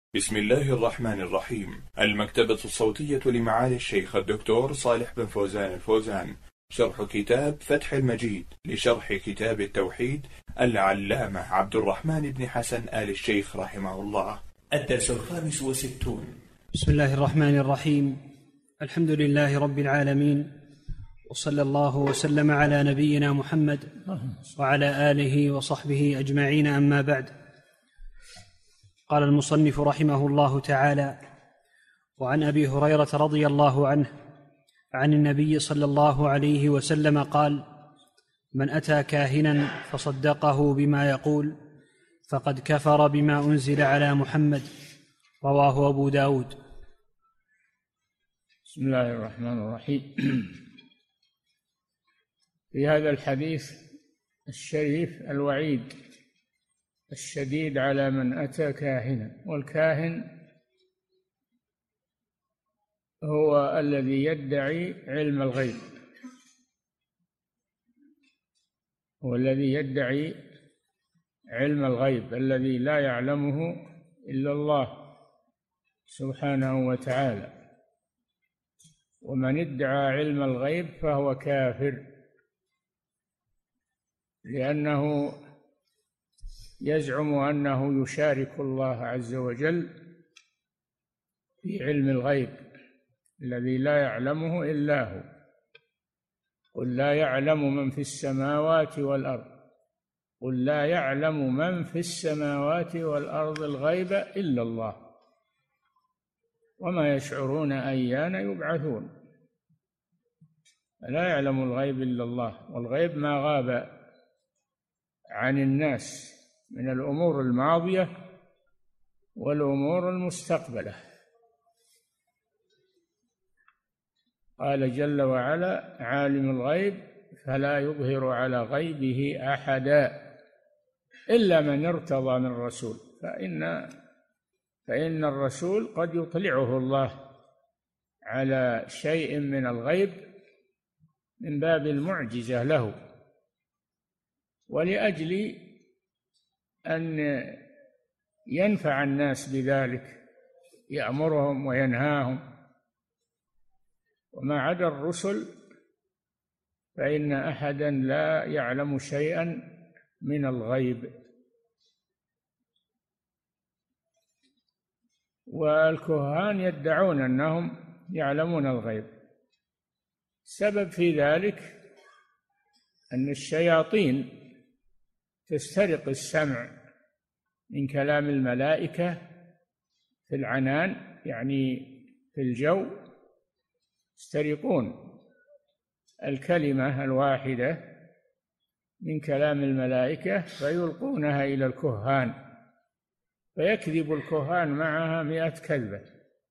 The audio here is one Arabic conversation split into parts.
بسم الله الرحمن الرحيم. المكتبة الصوتية لمعالي الشيخ الدكتور صالح بن فوزان الفوزان، شرح كتاب فتح المجيد لشرح كتاب التوحيد العلامة عبد الرحمن بن حسن آل الشيخ رحمه الله. الدرس 65. بسم الله الرحمن الرحيم. الحمد لله رب العالمين، وصلى الله وسلم على نبينا محمد وعلى آله وصحبه أجمعين، أما بعد. قال المصنف رحمه الله تعالى: وعن أبي هريرة رضي الله عنه عن النبي صلى الله عليه وسلم قال: من أتى كاهنا فصدقه بما يقول فقد كفر بما أنزل على محمد. رواه أبو داود. بسم الله الرحمن الرحيم. في هذا الحديث الشريف الوعيد الشديد على من أتى كاهنا، والكاهن هو الذي يدعي علم الغيب، هو الذي يدعي علم الغيب الذي لا يعلمه إلا الله سبحانه وتعالى. ومن ادعى علم الغيب فهو كافر، لأنه يزعم أنه يشارك الله عز وجل في علم الغيب الذي لا يعلمه إلا هو. قل لا يعلم من في السماوات والأرض، قل لا يعلم من في السماوات والأرض الغيب إلا الله وما يشعرون أيان يبعثون. لا يعلم الغيب إلا الله، والغيب ما غاب عن الناس من الأمور الماضية والأمور المستقبلة. قال جل وعلا: عالم الغيب فلا يظهر على غيبه أحدا إلا من ارتضى من رسول، فإن الرسول قد يطلعه الله على شيء من الغيب من باب المعجزة له، ولأجل أن ينفع الناس بذلك، يأمرهم وينهاهم. وما عدا الرسل فإن أحدا لا يعلم شيئا من الغيب. والكهان يدعون أنهم يعلمون الغيب. السبب في ذلك أن الشياطين تسترق السمع من كلام الملائكة في العنان، يعني في الجو، يسترقون الكلمة الواحدة من كلام الملائكة فيلقونها إلى الكهان، فيكذب الكهان معها 100 كذبة،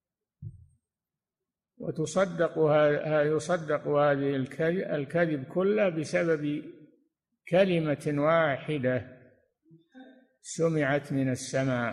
يصدق هذه الكذب كله بسبب كلمة واحدة سمعت من السماء.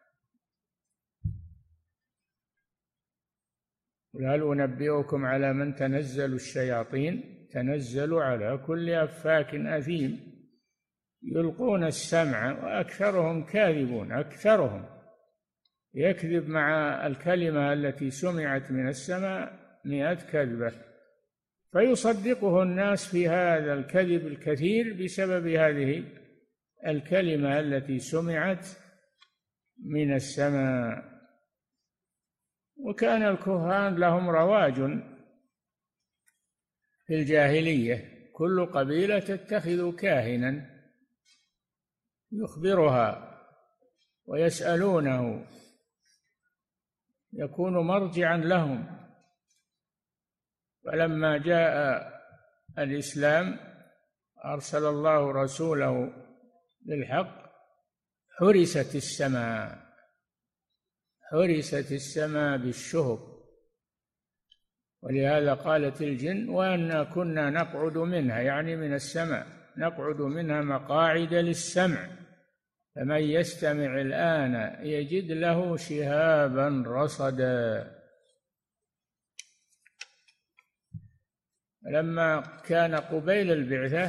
قل هل أنبئكم على من تنزل الشياطين؟ تنزل على كل أفاك أثيم يلقون السمع وأكثرهم كاذبون. أكثرهم يكذب مع الكلمة التي سمعت من السماء 100 كذبة، فيصدقه الناس في هذا الكذب الكثير بسبب هذه الكلمة التي سمعت من السماء. وكان الكهان لهم رواج في الجاهلية، كل قبيلة تتخذ كاهنا يخبرها ويسألونه، يكون مرجعا لهم. فلما جاء الإسلام أرسل الله رسوله بالحق، حرست السماء بالشهب. ولهذا قالت الجن: وأنا كنا نقعد منها، يعني من السماء، نقعد منها مقاعد للسمع فمن يستمع الآن يجد له شهابا رصدا. لما كان قبيل البعثة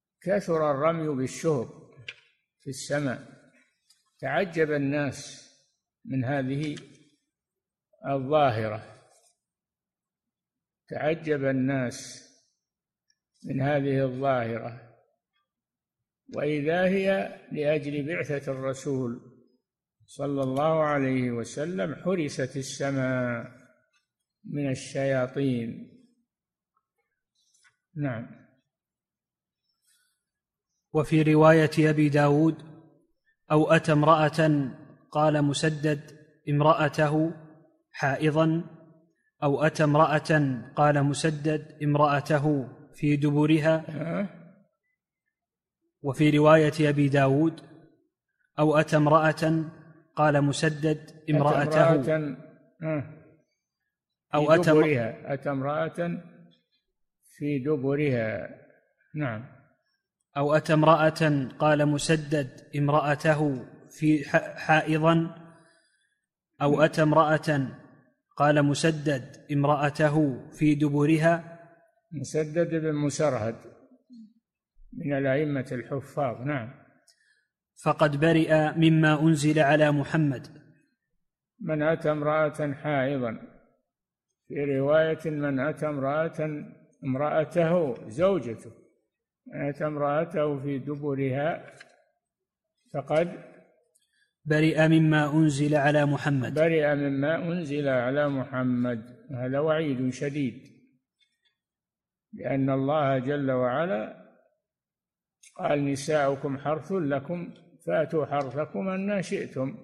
كثر الرمي بالشهب في السماء، تعجب الناس من هذه الظاهرة. تعجب الناس من هذه الظاهرة، وإذا هي لأجل بعثة الرسول صلى الله عليه وسلم حرست السماء من الشياطين. نعم. وفي رواية أبي داود: أو أتى امرأة قال مسدد امرأته حائضا، أو أتى امرأة قال مسدد امرأته في دبرها. وفي رواية أبي داود: أو أتى امرأة قال مسدد امرأته أو أتى امرأة في دبرها. نعم. أو أتى امرأة قال مسدد امرأته في حائضا، أو أتى امرأة قال مسدد امرأته في دبرها. مسدد بن مسرهد من الأئمة الحفاظ. نعم. فقد برئ مما أنزل على محمد. من أتى امرأة حائضا، في رواية من أتى امرأته زوجته، من أتى امرأته في دبرها فقد برئ مما أنزل على محمد. برئ مما أنزل على محمد. هذا وعيد شديد، لأن الله جل وعلا قال: نساؤكم حرث لكم فأتوا حرثكم أن شئتم.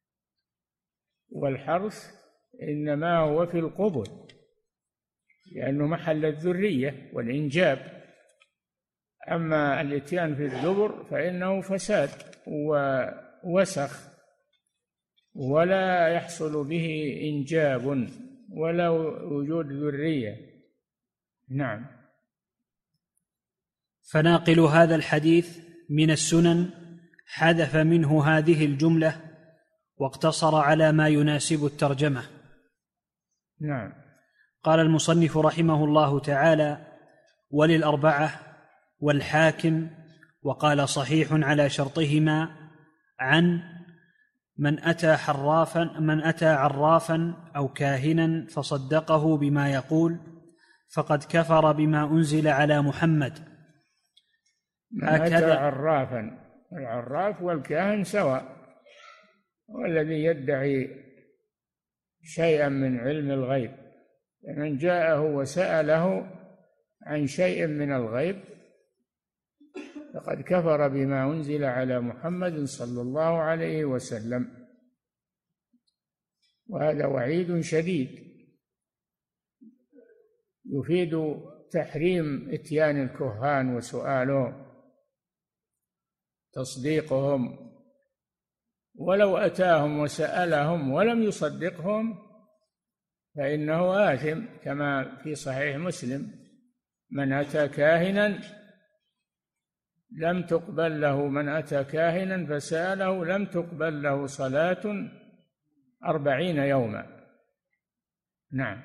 والحرث إنما هو في القبل، لأنه محل الذرية والإنجاب. أما الإتيان في الدبر فإنه فساد ووسخ، ولا يحصل به إنجاب ولا وجود ذرية. نعم. فناقل هذا الحديث من السنن حذف منه هذه الجملة واقتصر على ما يناسب الترجمة. نعم. قال المصنف رحمه الله تعالى: وللأربعة والحاكم، وقال صحيح على شرطهما، عن من أتى عرافا أو كاهنا فصدقه بما يقول فقد كفر بما أنزل على محمد. من أتى عرافا، العراف والكاهن سواء، والذي يدعي شيئا من علم الغيب. من جاءه وسأله عن شيء من الغيب فقد كفر بما أنزل على محمد صلى الله عليه وسلم، وهذا وعيد شديد يفيد تحريم إتيان الكهان وسؤالهم، تصديقهم. ولو أتاهم وسألهم ولم يصدقهم فإنه آثم، كما في صحيح مسلم: من أتى كاهنا لم تقبل له، من أتى كاهنا فسأله لم تقبل له صلاة 40 يوما. نعم.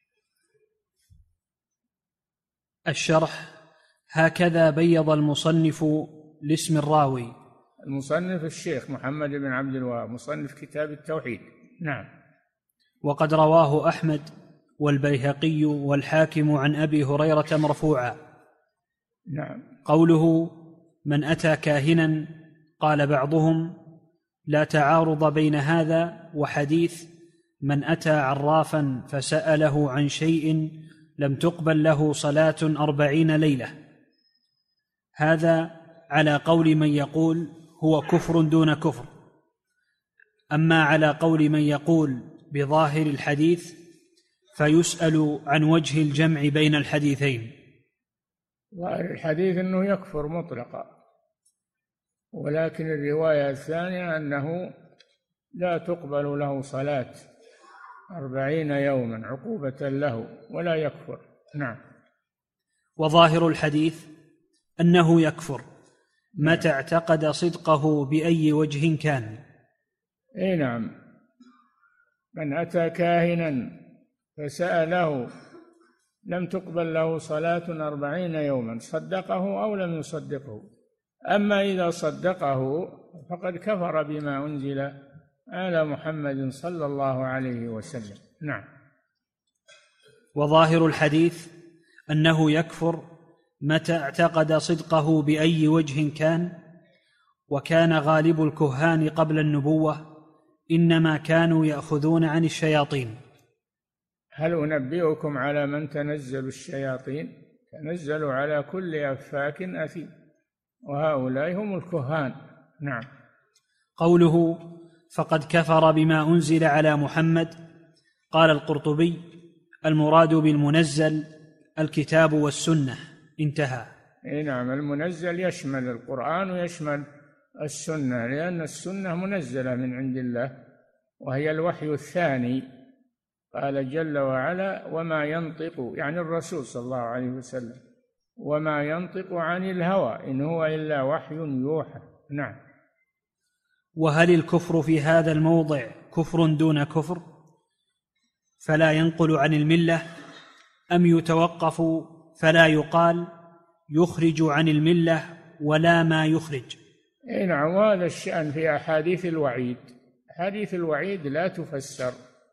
الشرح: هكذا بيض المصنف لاسم الراوي. المصنف الشيخ محمد بن عبد الوهاب، مصنف كتاب التوحيد. نعم. وقد رواه أحمد والبيهقي والحاكم عن أبي هريرة مرفوعا. نعم. قوله من أتى كاهنا، قال بعضهم: لا تعارض بين هذا وحديث من أتى عرافا فسأله عن شيء لم تقبل له صلاة 40 ليلة. هذا على قول من يقول هو كفر دون كفر. أما على قول من يقول بظاهر الحديث فيسأل عن وجه الجمع بين الحديثين. ظاهر الحديث أنه يكفر مطلقا، ولكن الرواية الثانية أنه لا تقبل له صلاة 40 يوما عقوبة له ولا يكفر. نعم. وظاهر الحديث أنه يكفر متى اعتقد صدقه بأي وجه كان. اي نعم. من أتى كاهنا فسأله لم تقبل له صلاة 40 يوما صدقه أو لم يصدقه. أما إذا صدقه فقد كفر بما أنزل آل محمد صلى الله عليه وسلم. نعم. وظاهر الحديث أنه يكفر متى اعتقد صدقه بأي وجه كان، وكان غالب الكهان قبل النبوة إنما كانوا يأخذون عن الشياطين. هل أنبئكم على من تنزل الشياطين؟ تنزل على كل أفاك أثيم، وهؤلاء هم الكهان. نعم. قوله فقد كفر بما أنزل على محمد، قال القرطبي المراد بالمنزل الكتاب والسنة، انتهى. نعم، المنزل يشمل القرآن ويشمل السنة، لأن السنة منزلة من عند الله وهي الوحي الثاني. قال جل وعلا وما ينطق، يعني الرسول صلى الله عليه وسلم، وما ينطق عن الهوى إن هو إلا وحي يوحى. نعم. وهل الكفر في هذا الموضع كفر دون كفر فلا ينقل عن الملة، أم يتوقف فلا يقال يخرج عن الملة ولا ما يخرج؟ نعم، وهذا الشأن في أحاديث الوعيد. أحاديث الوعيد لا تفسر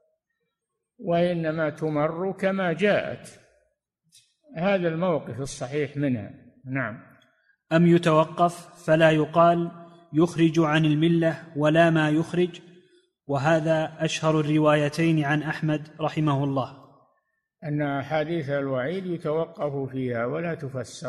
وإنما تمر كما جاءت، هذا الموقف الصحيح منها. نعم. أم يتوقف فلا يقال يخرج عن الملة ولا ما يخرج، وهذا أشهر الروايتين عن أحمد رحمه الله، أن أحاديث الوعيد يتوقف فيها ولا تفسر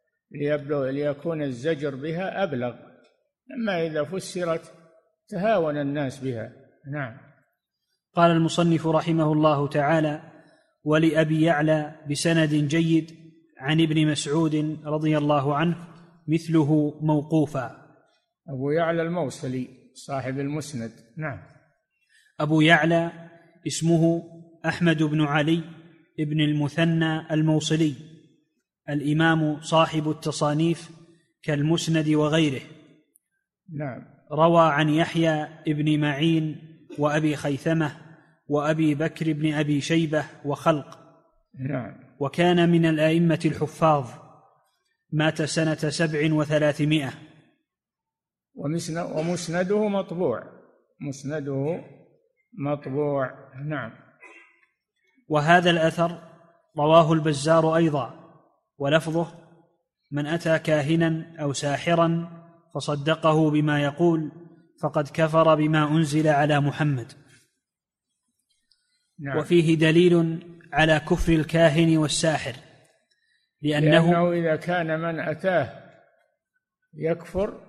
ليكون الزجر بها أبلغ، أما إذا فسرت تهاون الناس بها. نعم. قال المصنف رحمه الله تعالى ولأبي يعلى بسند جيد عن ابن مسعود رضي الله عنه مثله موقوفا. أبو يعلى الموصلي صاحب المسند. نعم. أبو يعلى اسمه أحمد بن علي ابن المثنى الموصلي، الإمام صاحب التصانيف كالمسند وغيره. نعم. روى عن يحيى ابن معين وأبي خيثمة وأبي بكر بن أبي شيبة وخلق. نعم. وكان من الأئمة الحفاظ، مات سنة 700. ومسنده مطبوع، مسنده مطبوع. نعم. وهذا الأثر رواه البزار أيضا، ولفظه من أتى كاهنا أو ساحرا فصدقه بما يقول فقد كفر بما أنزل على محمد. نعم. وفيه دليل على كفر الكاهن والساحر، لأنه إذا كان من أتاه يكفر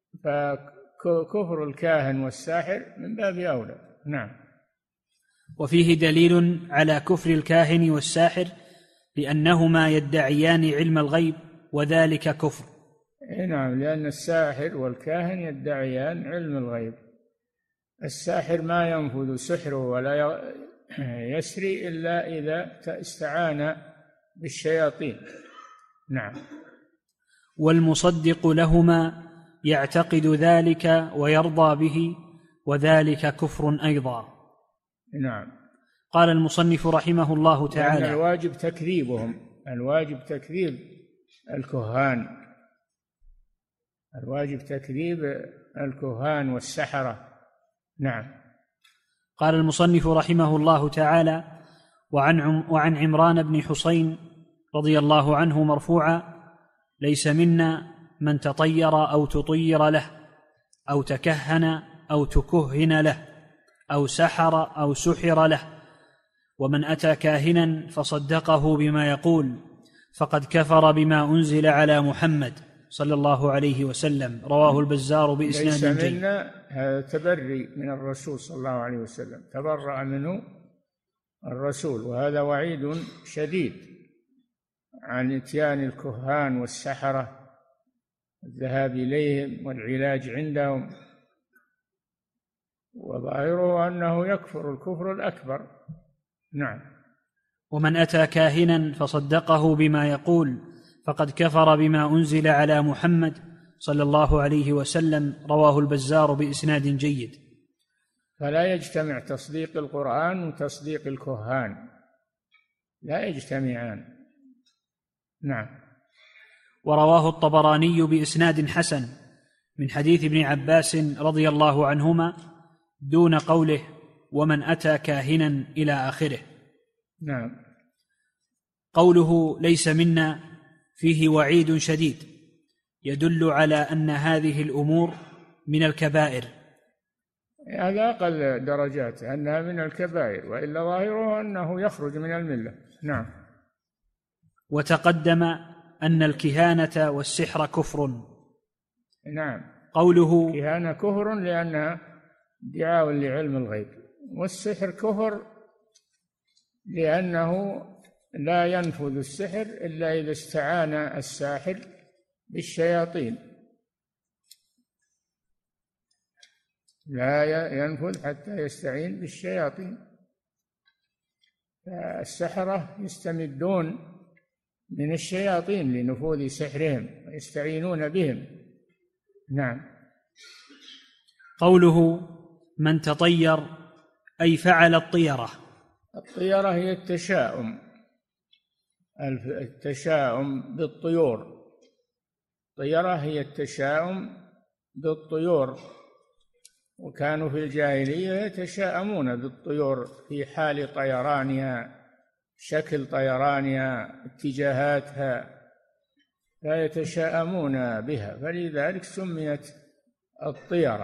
فكفر الكاهن والساحر من باب أولى. نعم. وفيه دليل على كفر الكاهن والساحر لأنهما يدعيان علم الغيب وذلك كفر. نعم، لأن الساحر والكاهن يدعيان علم الغيب. الساحر ما ينفذ سحره ولا يسري إلا إذا استعان بالشياطين. نعم. والمصدق لهما يعتقد ذلك ويرضى به وذلك كفر أيضا. نعم. قال المصنف رحمه الله تعالى لأن الواجب تكذيبهم، الواجب تكذيب الكهان، الواجب تكذيب الكهان والسحرة. نعم. قال المصنف رحمه الله تعالى وعن عمران بن حسين رضي الله عنه مرفوعا ليس منا من تطير أو تطير له أو تكهن أو تكهن له أو سحر أو سحر له، ومن أتى كاهنا فصدقه بما يقول فقد كفر بما أنزل على محمد صلى الله عليه وسلم. رواه البزار بإسناد جيد. ليس منا، هذا تبري من الرسول صلى الله عليه وسلم، تبرأ منه الرسول، وهذا وعيد شديد عن إتيان الكهان والسحرة، الذهاب إليهم والعلاج عندهم، وظاهره أنه يكفر الكفر الأكبر. نعم. ومن أتى كاهنا فصدقه بما يقول فقد كفر بما أنزل على محمد صلى الله عليه وسلم. رواه البزار بإسناد جيد. فلا يجتمع تصديق القرآن وتصديق الكهان، لا يجتمعان. نعم. ورواه الطبراني بإسناد حسن من حديث ابن عباس رضي الله عنهما دون قوله ومن أتى كاهنا إلى آخره. نعم. قوله ليس منا فيه وعيد شديد يدل على أن هذه الأمور من الكبائر. هذا أقل درجات أنها من الكبائر، وإلا ظاهره أنه يخرج من الملة. نعم. وتقدم أن الكهانة والسحر كفر. نعم. قوله كهانة كفر لأنها ادعاء لعلم الغيب، والسحر كفر لأنه لا ينفذ السحر إلا إذا استعان الساحر بالشياطين، لا ينفذ حتى يستعين بالشياطين. فالسحرة يستمدون من الشياطين لنفوذ سحرهم ويستعينون بهم. نعم. قوله من تطير أي فعل الطيرة. الطيرة هي التشاؤم بالطيور. الطيرة هي التشاؤم بالطيور، وكانوا في الجاهلية يتشاءمون بالطيور في حال طيرانها، شكل طيرانها، اتجاهاتها، لا يتشاءمون بها، فلذلك سميت الطيرة،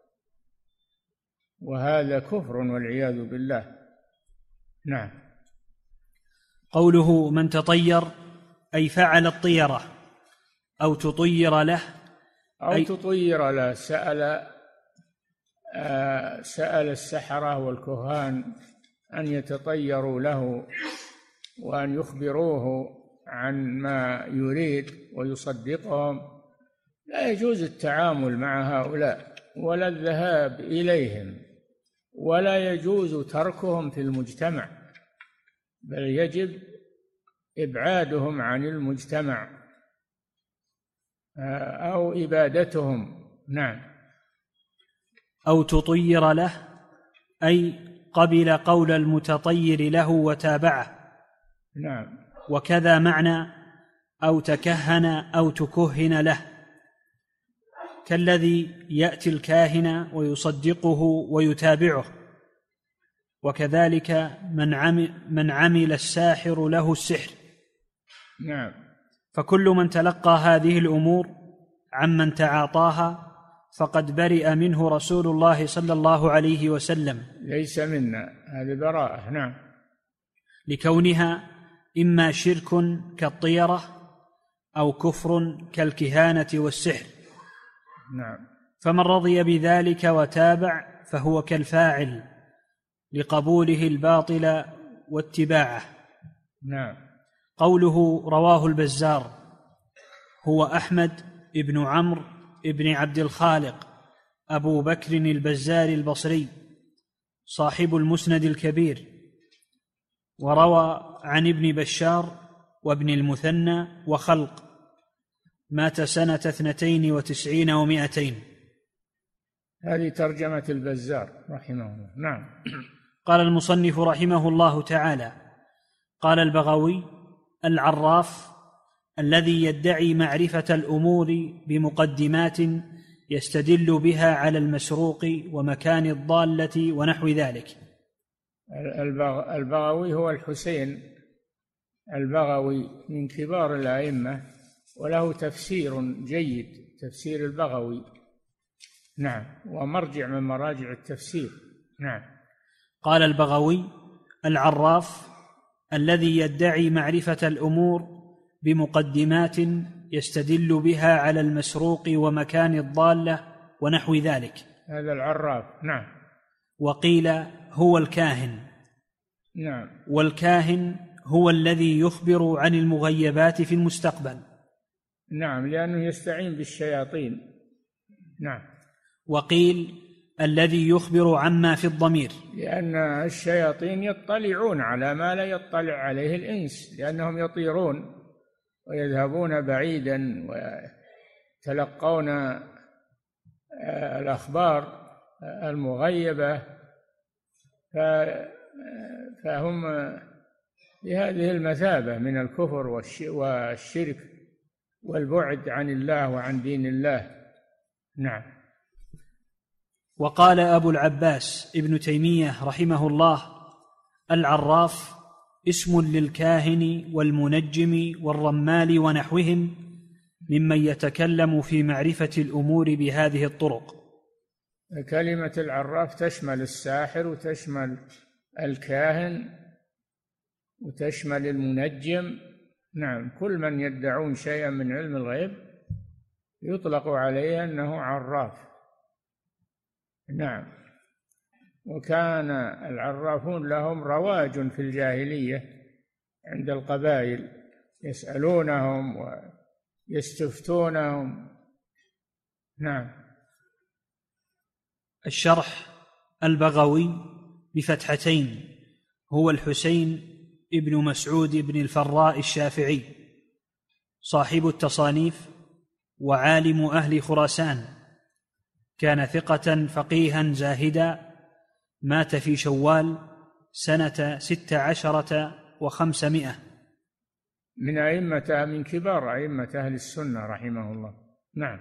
وهذا كفر والعياذ بالله. نعم. قوله من تطير أي فعل الطيرة أو تطير له، أو تطير له. سأل السحرة والكهان أن يتطيروا له وأن يخبروه عن ما يريد ويصدقهم. لا يجوز التعامل مع هؤلاء ولا الذهاب إليهم، ولا يجوز تركهم في المجتمع، بل يجب إبعادهم عن المجتمع أو إبادتهم. نعم. أو تطير له أي قبل قول المتطير له وتابعه. نعم. وكذا معنى أو تكهن أو تكهن له، كالذي يأتي الكاهن ويصدقه ويتابعه، وكذلك من عمل الساحر له السحر. نعم. فكل من تلقى هذه الأمور عمن تعاطاها فقد برئ منه رسول الله صلى الله عليه وسلم. ليس منا، هذه براءة. نعم. لكونها إما شرك كالطيرة أو كفر كالكهانة والسحر. نعم. فمن رضي بذلك وتابع فهو كالفاعل لقبوله الباطل واتباعه. نعم. قوله رواه البزار هو أحمد ابن عمرو ابن عبد الخالق أبو بكر البزار البصري صاحب المسند الكبير، وروى عن ابن بشار وابن المثنى وخلق، مات سنة 92 و200. هذه ترجمة البزار رحمه الله. نعم. قال المصنف رحمه الله تعالى: قال البغوي: العراف الذي يدعي معرفة الأمور بمقدمات يستدل بها على المسروق ومكان الضالة ونحو ذلك. البغوي هو الحسين البغوي من كبار الأئمة، وله تفسير جيد، تفسير البغوي. نعم. ومرجع من مراجع التفسير. نعم. قال البغوي: العراف الذي يدعي معرفة الأمور بمقدمات يستدل بها على المسروق ومكان الضالة ونحو ذلك، هذا العراف. نعم. وقيل هو الكاهن. نعم. والكاهن هو الذي يخبر عن المغيبات في المستقبل. نعم، لأنه يستعين بالشياطين. نعم. وقيل الذي يخبر عما في الضمير، لأن الشياطين يطلعون على ما لا يطلع عليه الإنس، لأنهم يطيرون ويذهبون بعيدا ويتلقون الأخبار المغيبة، فهم بهذه المثابة من الكفر والشرك والبعد عن الله وعن دين الله. نعم. وقال أبو العباس ابن تيمية رحمه الله: العراف اسم للكاهن والمنجم والرمال ونحوهم ممن يتكلم في معرفة الأمور بهذه الطرق. كلمة العراف تشمل الساحر وتشمل الكاهن وتشمل المنجم. نعم، كل من يدعون شيئا من علم الغيب يطلق عليه أنه عراف. نعم. وكان العرافون لهم رواج في الجاهلية عند القبائل، يسألونهم ويستفتونهم. نعم. الشرح البغوي بفتحتين هو الحسين ابن مسعود بن الفراء الشافعي، صاحب التصانيف وعالم أهل خراسان، كان ثقة فقيها زاهدا، مات في شوال سنة 16 و500، من أئمة، من كبار أئمة أهل السنة رحمه الله. نعم.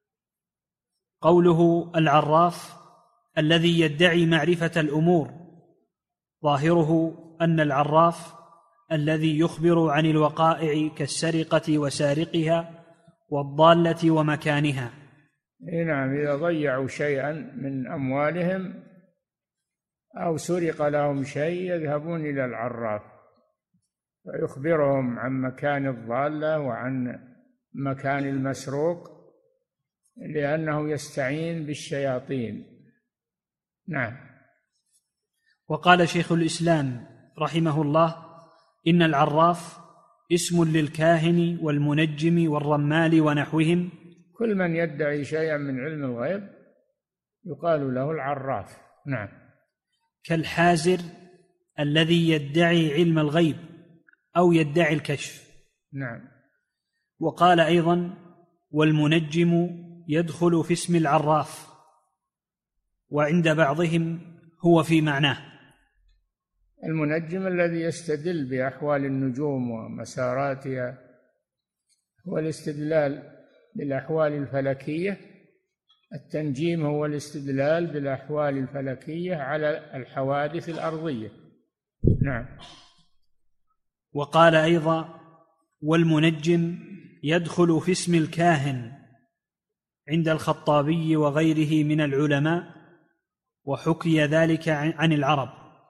قوله العراف الذي يدعي معرفة الأمور، ظاهره أن العراف الذي يخبر عن الوقائع كالسرقة وسارقها والضالة ومكانها. نعم، إذا ضيعوا شيئا من أموالهم أو سرق لهم شيء يذهبون إلى العراف ويخبرهم عن مكان الضالة وعن مكان المسروق، لأنه يستعين بالشياطين. نعم. وقال شيخ الإسلام رحمه الله: إن العراف اسم للكاهن والمنجم والرمال ونحوهم. كل من يدعي شيئا من علم الغيب يقال له العراف. نعم. كالحازر الذي يدعي علم الغيب أو يدعي الكشف. نعم. وقال أيضا: والمنجم يدخل في اسم العراف، وعند بعضهم هو في معناه. المنجم الذي يستدل بأحوال النجوم ومساراتها، هو الاستدلال بالأحوال الفلكية. التنجيم هو الاستدلال بالأحوال الفلكية على الحوادث الأرضية. نعم. وقال أيضا: والمنجم يدخل في اسم الكاهن عند الخطابي وغيره من العلماء، وحكي ذلك عن العرب.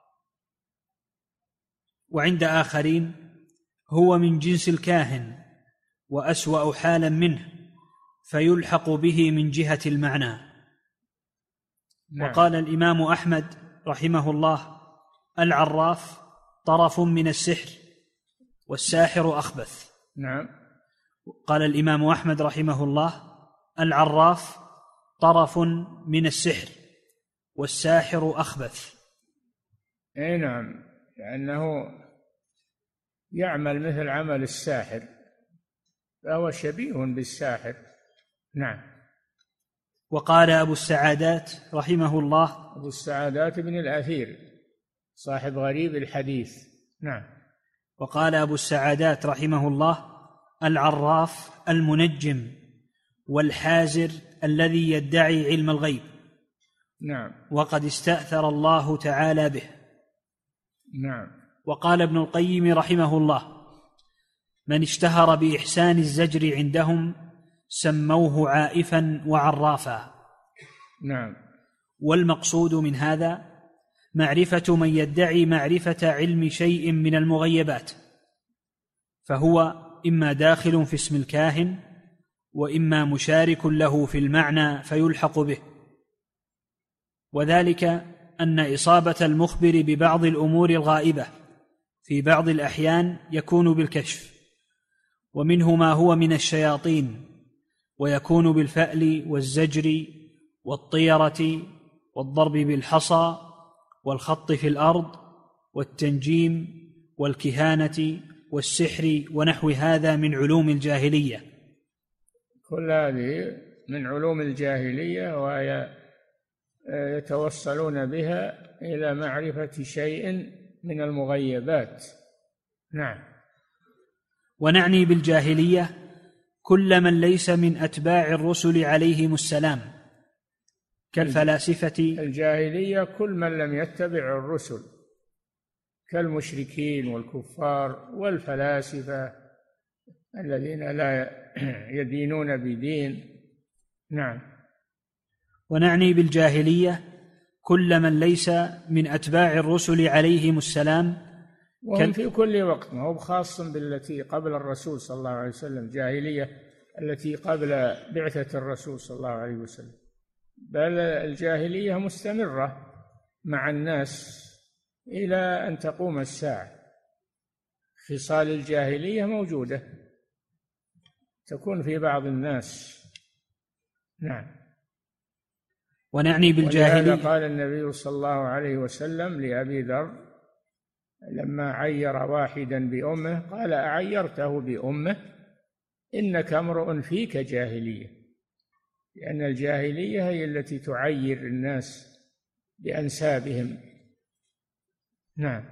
وعند آخرين هو من جنس الكاهن وأسوأ حالا منه، فيلحق به من جهة المعنى. نعم. وقال الإمام أحمد رحمه الله: العراف طرف من السحر والساحر أخبث. نعم. قال الإمام أحمد رحمه الله: العراف طرف من السحر والساحر أخبث. نعم، لأنه يعمل مثل عمل الساحر، فهو شبيه بالساحر. نعم. وقال أبو السعادات رحمه الله: أبو السعادات بن الأثير صاحب غريب الحديث. نعم. وقال أبو السعادات رحمه الله: العراف المنجم والحازر الذي يدعي علم الغيب. نعم. وقد استأثر الله تعالى به. نعم. وقال ابن القيم رحمه الله: من اشتهر بإحسان الزجر عندهم سموه عائفا وعرافا. نعم. والمقصود من هذا معرفة من يدعي معرفة علم شيء من المغيبات، فهو إما داخل في اسم الكاهن وإما مشارك له في المعنى فيلحق به. وذلك أن إصابة المخبر ببعض الأمور الغائبة في بعض الأحيان يكون بالكشف، ومنه ما هو من الشياطين، ويكون بالفأل والزجر والطيرة والضرب بالحصى والخط في الأرض والتنجيم والكهانة والسحر ونحو هذا من علوم الجاهلية. كل هذه من علوم الجاهلية، ويتوصلون بها إلى معرفة شيء من المغيبات. نعم. ونعني بالجاهلية كل من ليس من أتباع الرسل عليهم السلام، كالفلاسفة. الجاهلية كل من لم يتبع الرسل كالمشركين والكفار والفلاسفة الذين لا يدينون بدين. نعم. ونعني بالجاهلية كل من ليس من أتباع الرسل عليهم السلام، وهم في كل وقت، ما هو خاص بالتي قبل الرسول صلى الله عليه وسلم، جاهلية التي قبل بعثة الرسول صلى الله عليه وسلم، بل الجاهلية مستمرة مع الناس إلى أن تقوم الساعة. خصال الجاهلية موجودة تكون في بعض الناس. نعم. ونعني بالجاهلية قال النبي صلى الله عليه وسلم لأبي ذر لما عير واحدا بأمه قال: أعيرته بأمه؟ إنك امرؤ فيك جاهلية، لأن الجاهلية هي التي تعير الناس بأنسابهم. نعم.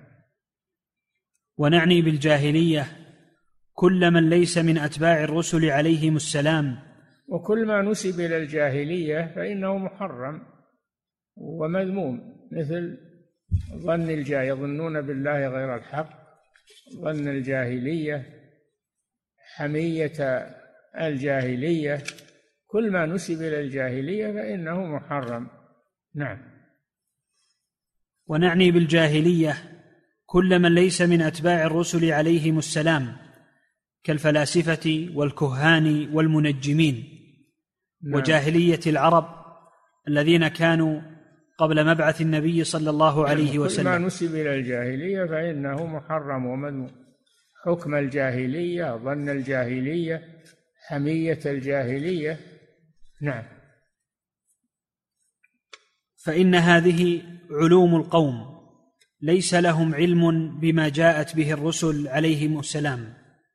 ونعني بالجاهلية كل من ليس من أتباع الرسل عليهم السلام، وكل ما نسب إلى الجاهلية فإنه محرم ومذموم، مثل ظن يظنون بالله غير الحق، ظن الجاهلية، حمية الجاهلية، كل ما نسب إلى الجاهلية فإنه محرم. نعم. ونعني بالجاهلية كل من ليس من أتباع الرسل عليهم السلام كالفلاسفة والكهان والمنجمين. نعم. وجاهلية العرب الذين كانوا قبل مبعث النبي صلى الله عليه وسلم. كل ما نسب إلى الجاهلية فإنه محرم ومذموم. حكم الجاهلية، ظن الجاهلية، حمية الجاهلية. نعم. فإن هذه علوم القوم ليس لهم علم بما جاءت به الرسل عليهم السلام،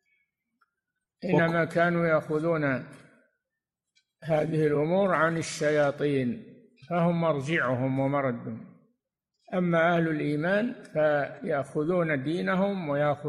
إنما كانوا يأخذون هذه الأمور عن الشياطين، فهم مرجعهم ومردهم. أما أهل الإيمان فيأخذون دينهم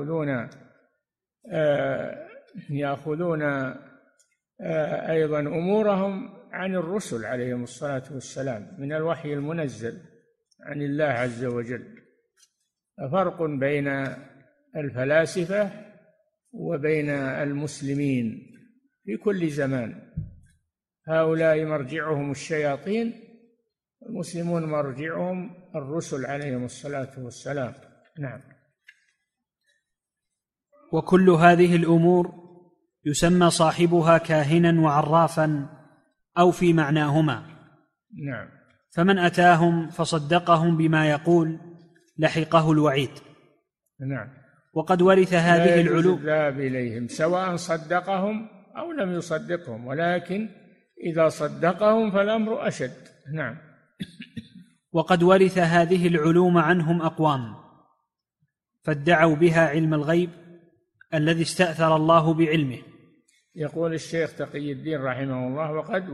ويأخذون أيضا أمورهم عن الرسل عليهم الصلاة والسلام من الوحي المنزل عن الله عز وجل. فرق بين الفلاسفة وبين المسلمين في كل زمان، هؤلاء مرجعهم الشياطين، المسلمون مرجعهم الرسل عليهم الصلاة والسلام. نعم. وكل هذه الأمور يسمى صاحبها كاهنا وعرافا أو في معناهما. نعم. فمن أتاهم فصدقهم بما يقول لحقه الوعيد. نعم. وقد ورث هذه العلوم الذهاب إليهم سواء صدقهم أو لم يصدقهم، ولكن إذا صدقهم فالأمر أشد. نعم. وقد ورث هذه العلوم عنهم أقوام فادعوا بها علم الغيب الذي استأثر الله بعلمه. يقول الشيخ تقي الدين رحمه الله: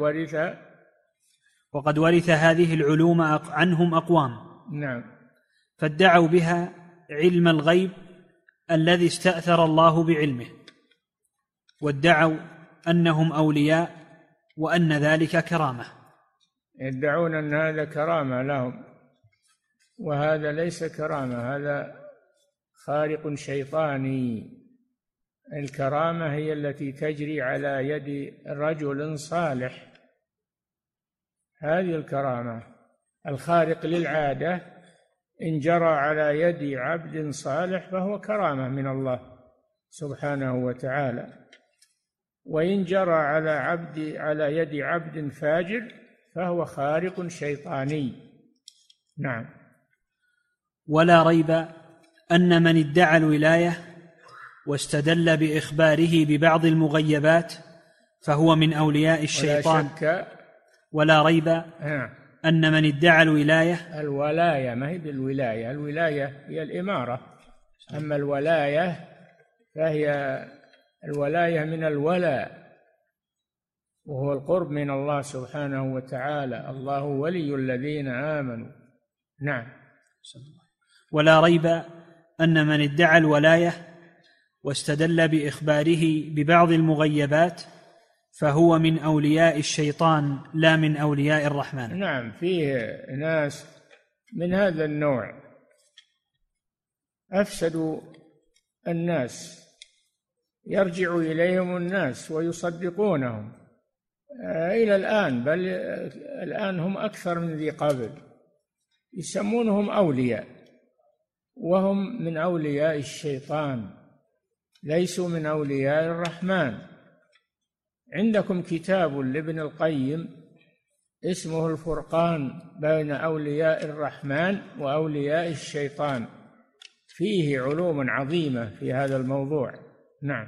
وقد ورث هذه العلوم عنهم أقوام. نعم. فادعوا بها علم الغيب الذي استأثر الله بعلمه، وادعوا أنهم أولياء وأن ذلك كرامة. يدعون أن هذا كرامة لهم، وهذا ليس كرامة، هذا خارق شيطاني. الكرامة هي التي تجري على يد رجل صالح، هذه الكرامة. الخارق للعادة إن جرى على يد عبد صالح فهو كرامة من الله سبحانه وتعالى، وإن جرى على يد عبد فاجر فهو خارق شيطاني. نعم. ولا ريب أن من ادعى الولاية واستدل بإخباره ببعض المغيبات فهو من أولياء الشيطان. ولا ريب أن من ادعى الولاية ما هي بالولاية، الولاية هي الإمارة، أما الولاية فهي الولاية من الولاء، وهو القرب من الله سبحانه وتعالى. الله ولي الذين آمنوا. نعم. ولا ريب أن من ادعى الولاية واستدل بإخباره ببعض المغيبات فهو من أولياء الشيطان لا من أولياء الرحمن. نعم، فيه ناس من هذا النوع أفسدوا الناس، يرجع إليهم الناس ويصدقونهم إلى الآن، بل الآن هم أكثر من ذي قبل، يسمونهم أولياء وهم من أولياء الشيطان، ليسوا من أولياء الرحمن. عندكم كتاب لابن القيم اسمه الفرقان بين أولياء الرحمن وأولياء الشيطان، فيه علوم عظيمة في هذا الموضوع. نعم.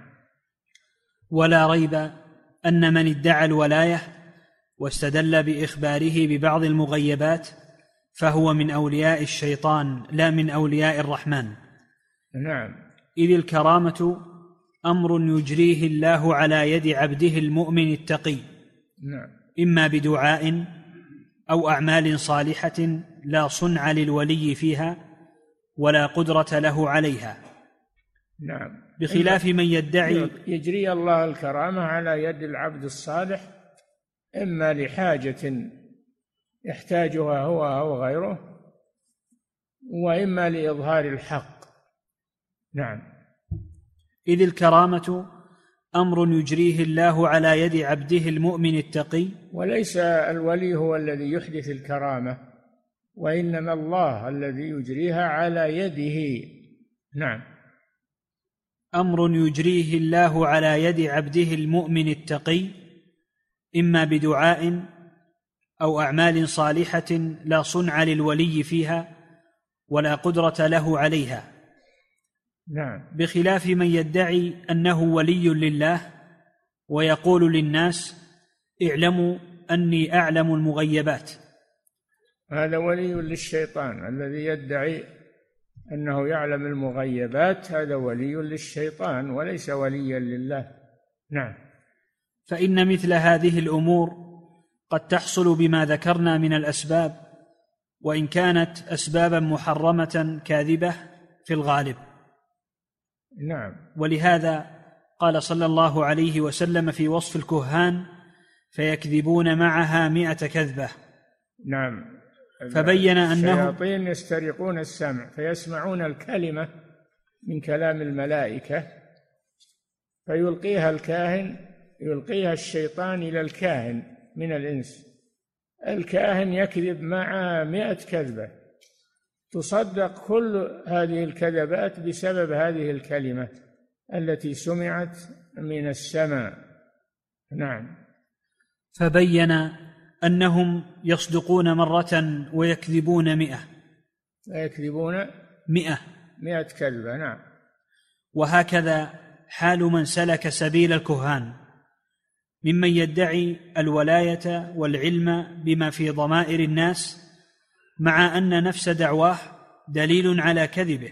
ولا ريب أن من ادعى الولاية واستدل بإخباره ببعض المغيبات فهو من أولياء الشيطان لا من أولياء الرحمن. نعم. إذ الكرامة أمر يجريه الله على يد عبده المؤمن التقي، نعم، إما بدعاء أو أعمال صالحة لا صنع للولي فيها ولا قدرة له عليها. نعم. بخلاف من يدعي يجري الله الكرامة على يد العبد الصالح إما لحاجة يحتاجها هو أو غيره، وإما لإظهار الحق. نعم. إذ الكرامة أمر يجريه الله على يد عبده المؤمن التقي، وليس الولي هو الذي يحدث الكرامة، وإنما الله الذي يجريها على يده. نعم. أمر يجريه الله على يد عبده المؤمن التقي، إما بدعاء أو أعمال صالحة لا صنع للولي فيها ولا قدرة له عليها. نعم. بخلاف من يدعي أنه ولي لله ويقول للناس اعلموا أني أعلم المغيبات، هذا ولي للشيطان. الذي يدعي أنه يعلم المغيبات هذا ولي للشيطان وليس وليا لله. نعم. فإن مثل هذه الأمور قد تحصل بما ذكرنا من الأسباب، وإن كانت أسبابا محرمة كاذبة في الغالب. نعم. ولهذا قال صلى الله عليه وسلم في وصف الكهان فيكذبون معها 100 كذبة. نعم. فبين أنه الشياطين يسترقون السمع فيسمعون الكلمة من كلام الملائكة فيلقيها الكاهن، يلقيها الشيطان إلى الكاهن من الإنس، الكاهن يكذب مع 100 كذبة، تصدق كل هذه الكذبات بسبب هذه الكلمة التي سمعت من السماء. نعم. فبين أنهم يصدقون مرة ويكذبون 100. يكذبون 100 كذبة. نعم. وهكذا حال من سلك سبيل الكهان ممن يدعي الولاية والعلم بما في ضمائر الناس، مع أن نفس دعواه دليل على كذبه،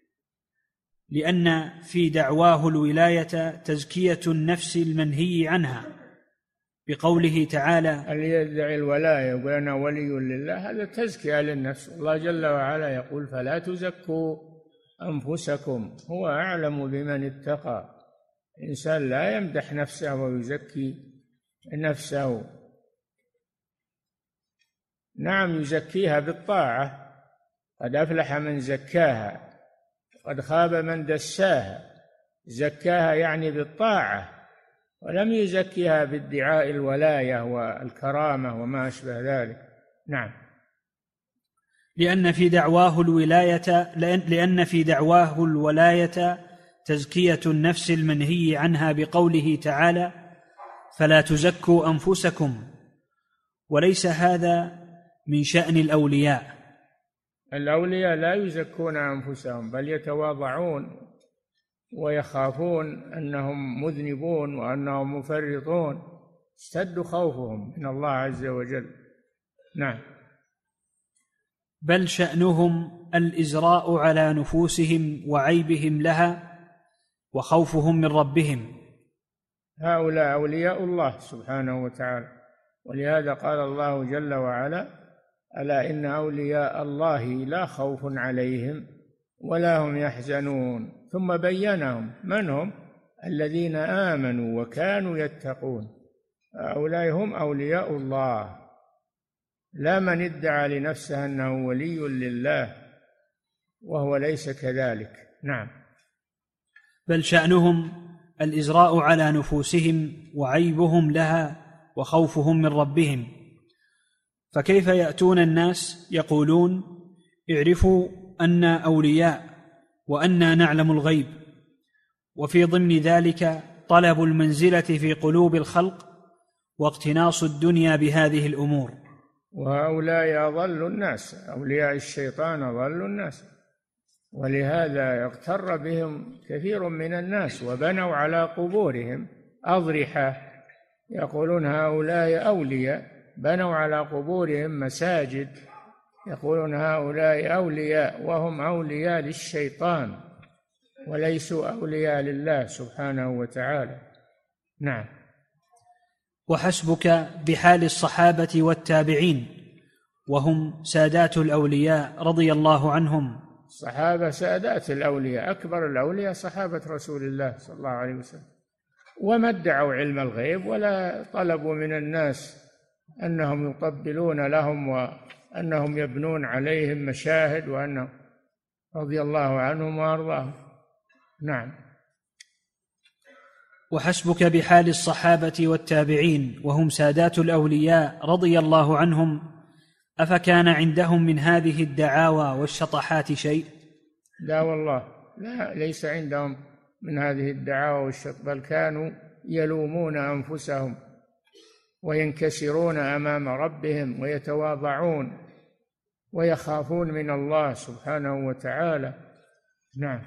لأن في دعواه الولاية تزكية النفس المنهي عنها، بقوله تعالى اللي يدعي الولاية يقول أنا ولي لله، هذا تزكية للنفس. الله جل وعلا يقول فلا تزكوا أنفسكم هو أعلم بمن اتقى. الإنسان لا يمدح نفسه ويزكي نفسه. نعم، يزكيها بالطاعة، قد أفلح من زكاها قد خاب من دساها. زكاها يعني بالطاعة، ولم يزكيها بادعاء الولاية والكرامة وما أشبه ذلك. نعم. لأن في دعواه الولاية تزكية النفس المنهي عنها، بقوله تعالى فلا تزكوا أنفسكم. وليس هذا من شأن الأولياء. الأولياء لا يزكون أنفسهم، بل يتواضعون ويخافون أنهم مذنبون وأنهم مفرطون، اشتد خوفهم من الله عز وجل. نعم. بل شأنهم الإزراء على نفوسهم وعيبهم لها وخوفهم من ربهم. هؤلاء أولياء الله سبحانه وتعالى، ولهذا قال الله جل وعلا ألا إن أولياء الله لا خوف عليهم ولا هم يحزنون، ثم بينهم من هم الذين آمنوا وكانوا يتقون. هؤلاء هم أولياء الله، لا من ادعى لنفسه أنه ولي لله وهو ليس كذلك. نعم. بل شأنهم الإزراء على نفوسهم وعيبهم لها وخوفهم من ربهم. فكيف يأتون الناس يقولون اعرفوا أنا أولياء وأنا نعلم الغيب، وفي ضمن ذلك طلب المنزلة في قلوب الخلق واقتناص الدنيا بهذه الأمور. وهؤلاء أضل الناس، أولياء الشيطان أضل الناس، ولهذا يغتر بهم كثير من الناس، وبنوا على قبورهم أضرحة يقولون هؤلاء أولياء، بنوا على قبورهم مساجد يقولون هؤلاء أولياء، وهم أولياء للشيطان وليسوا أولياء لله سبحانه وتعالى. نعم. وحسبك بحال الصحابة والتابعين وهم سادات الأولياء رضي الله عنهم. الصحابة سادات الأولياء، أكبر الأولياء صحابة رسول الله صلى الله عليه وسلم، وما ادعوا علم الغيب ولا طلبوا من الناس أنهم يطبلون لهم وأنهم يبنون عليهم مشاهد، وأنهم رضي الله عنهم وأرضاهم. نعم. وحسبك بحال الصحابة والتابعين وهم سادات الأولياء رضي الله عنهم، أفكان عندهم من هذه الدعاوى والشطحات شيء؟ لا والله، لا، ليس عندهم من هذه الدعاوى والشطحات، بل كانوا يلومون أنفسهم وينكسرون أمام ربهم ويتواضعون ويخافون من الله سبحانه وتعالى. نعم.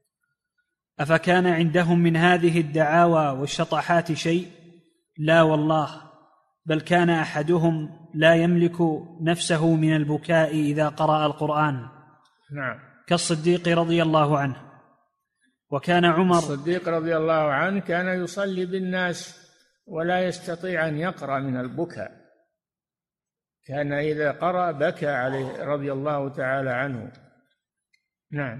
أفكان عندهم من هذه الدعاوى والشطحات شيء؟ لا والله، بل كان أحدهم لا يملك نفسه من البكاء إذا قرأ القرآن. نعم. كالصديق رضي الله عنه. وكان عمر الصديق رضي الله عنه كان يصلي بالناس ولا يستطيع أن يقرأ من البكاء، كان إذا قرأ بكى عليه رضي الله تعالى عنه. نعم.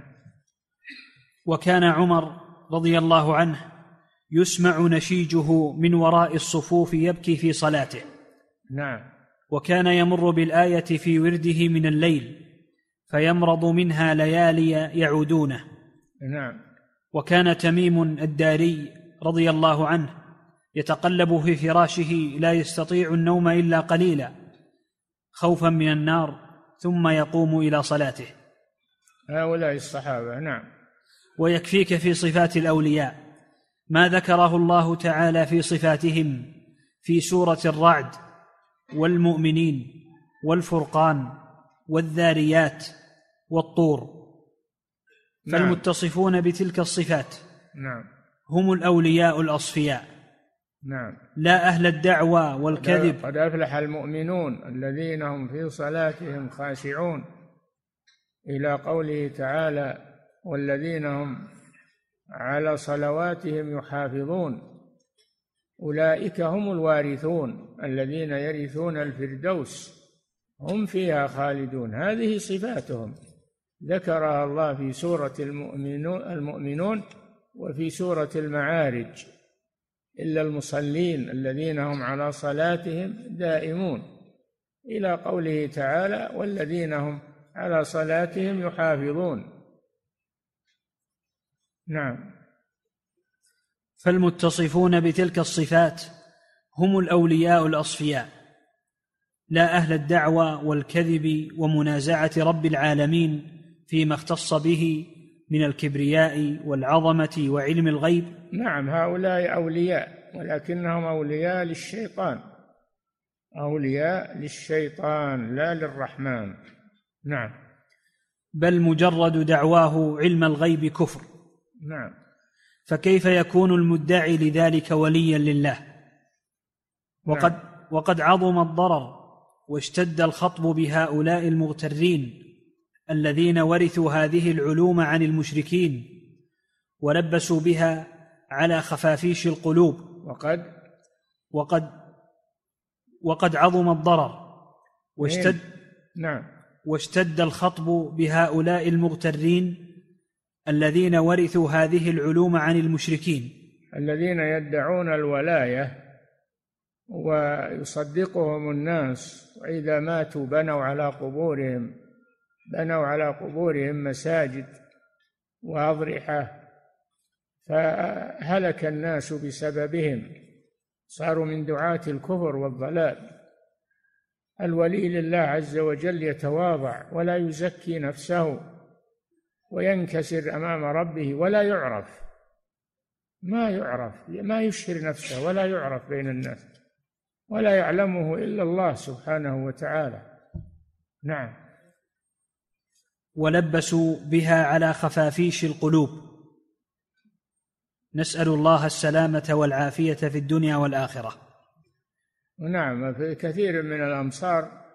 وكان عمر رضي الله عنه يسمع نشيجه من وراء الصفوف يبكي في صلاته. نعم. وكان يمر بالآية في ورده من الليل فيمرض منها ليالي يعودونه. نعم. وكان تميم الداري رضي الله عنه يتقلب في فراشه لا يستطيع النوم إلا قليلا خوفا من النار، ثم يقوم إلى صلاته. هؤلاء الصحابة. نعم. ويكفيك في صفات الأولياء ما ذكره الله تعالى في صفاتهم في سورة الرعد والمؤمنين والفرقان والذاريات والطور. فالمتصفون بتلك الصفات نعم هم الأولياء الأصفياء. نعم. لا أهل الدعوى والكذب. قد أفلح المؤمنون الذين هم في صلاتهم خاشعون، إلى قوله تعالى والذين هم على صلواتهم يحافظون، أولئك هم الوارثون الذين يرثون الفردوس هم فيها خالدون. هذه صفاتهم ذكرها الله في سورة المؤمنون وفي سورة المعارج، إلا المصلين الذين هم على صلاتهم دائمون، إلى قوله تعالى والذين هم على صلاتهم يحافظون. نعم. فالمتصفون بتلك الصفات هم الأولياء الأصفياء، لا أهل الدعوى والكذب ومنازعة رب العالمين فيما اختص به من الكبرياء والعظمة وعلم الغيب. نعم. هؤلاء أولياء ولكنهم أولياء للشيطان، أولياء للشيطان لا للرحمن. نعم. بل مجرد دعواه علم الغيب كفر. نعم. فكيف يكون المدعي لذلك وليا لله؟ وقد عظم الضرر واشتد الخطب بهؤلاء المغترين الذين ورثوا هذه العلوم عن المشركين ولبسوا بها على خفافيش القلوب. وقد عظم الضرر واشتد الخطب بهؤلاء المغترين الذين ورثوا هذه العلوم عن المشركين، الذين يدعون الولاية ويصدقهم الناس، وإذا ماتوا بنوا على قبورهم مساجد وأضرحة، فهلك الناس بسببهم، صاروا من دعاة الكفر والضلال. الولي لله عز وجل يتواضع ولا يزكي نفسه وينكسر أمام ربه ولا يعرف، ما يشهر نفسه ولا يعرف بين الناس، ولا يعلمه إلا الله سبحانه وتعالى. نعم. ولبسوا بها على خفافيش القلوب، نسأل الله السلامة والعافية في الدنيا والآخرة. نعم، في كثير من الأمصار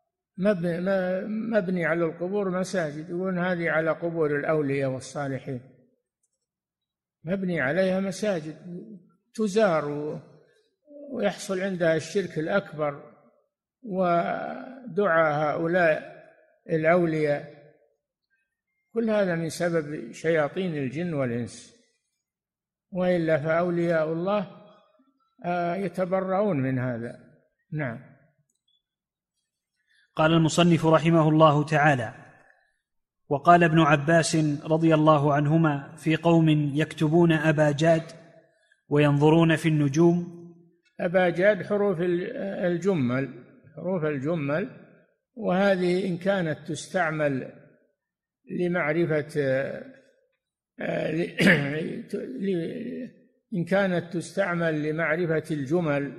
مبني على القبور مساجد، يقولون هذه على قبور الأولياء والصالحين، مبني عليها مساجد تزار ويحصل عندها الشرك الأكبر ودعاء هؤلاء الأولياء. كل هذا من سبب شياطين الجن والإنس، وإلا فأولياء الله يتبرؤون من هذا. نعم. قال المصنف رحمه الله تعالى: وقال ابن عباس رضي الله عنهما في قوم يكتبون أباجاد وينظرون في النجوم. أباجاد حروف الجمل، وهذه إن كانت تستعمل لمعرفة الجمل،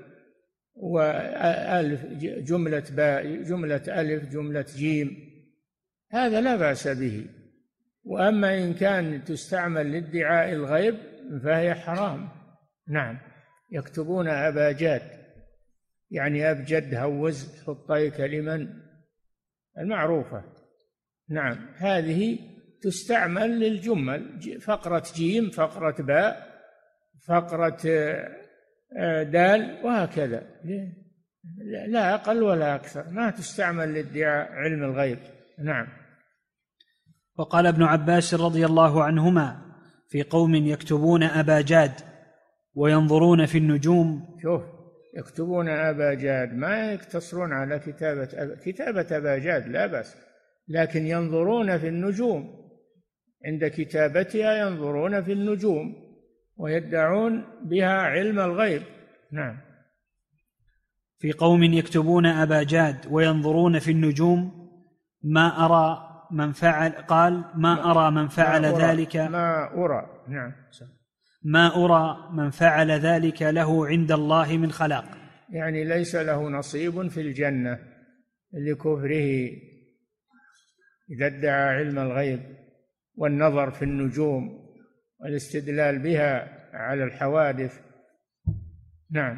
وألف جملة باء جملة ألف جملة جيم، هذا لا بأس به. وأما إن كان تستعمل لادعاء الغيب فهي حرام. نعم. يكتبون أباجاد يعني أبجد هوز حطي كلمة المعروفة. نعم، هذه تستعمل للجمل، فقرة جيم، فقرة باء، فقرة دال، وهكذا، لا أقل ولا أكثر، ما تستعمل لادعاء علم الغيب. نعم. وقال ابن عباس رضي الله عنهما في قوم يكتبون أباجاد وينظرون في النجوم. شوف، يكتبون أباجاد، ما يقتصرون على كتابة أباجاد لا بأس، لكن ينظرون في النجوم، عند كتابتها ينظرون في النجوم ويدعون بها علم الغيب. نعم. في قوم يكتبون أباجاد وينظرون في النجوم ما أرى من فعل، قال ما أرى من فعل ذلك، نعم، ما أرى من فعل ذلك له عند الله من خلاق، يعني ليس له نصيب في الجنة لكفره إذا ادعى علم الغيب والنظر في النجوم والاستدلال بها على الحوادث. نعم.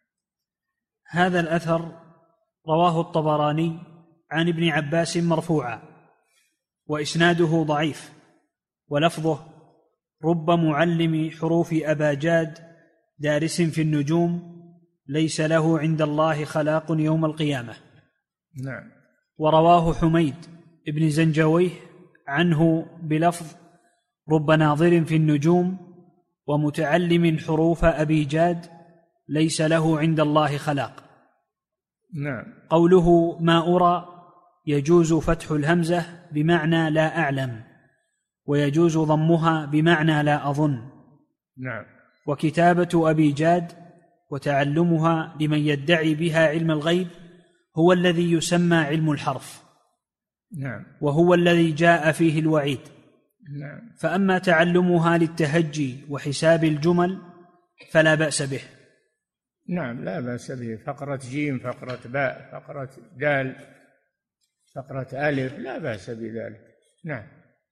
هذا الأثر رواه الطبراني عن ابن عباس مرفوعا، وإسناده ضعيف، ولفظه: رب معلم حروف أباجاد دارس في النجوم ليس له عند الله خلاق يوم القيامة. نعم. ورواه حميد ابن زنجويه عنه بلفظ: رب ناظر في النجوم ومتعلم حروف أبيجاد ليس له عند الله خلاق. نعم. قوله ما أرى يجوز فتح الهمزة بمعنى لا أعلم، ويجوز ضمها بمعنى لا أظن. نعم. وكتابة أبيجاد وتعلمها لمن يدعي بها علم الغيب هو الذي يسمى علم الحرف. نعم. وهو الذي جاء فيه الوعيد. نعم. فأما تعلمها للتهجي وحساب الجمل فلا بأس به. نعم، لا بأس به، فقرة جيم، فقرة باء، فقرة دال، فقرة ألف، لا بأس بذلك. نعم.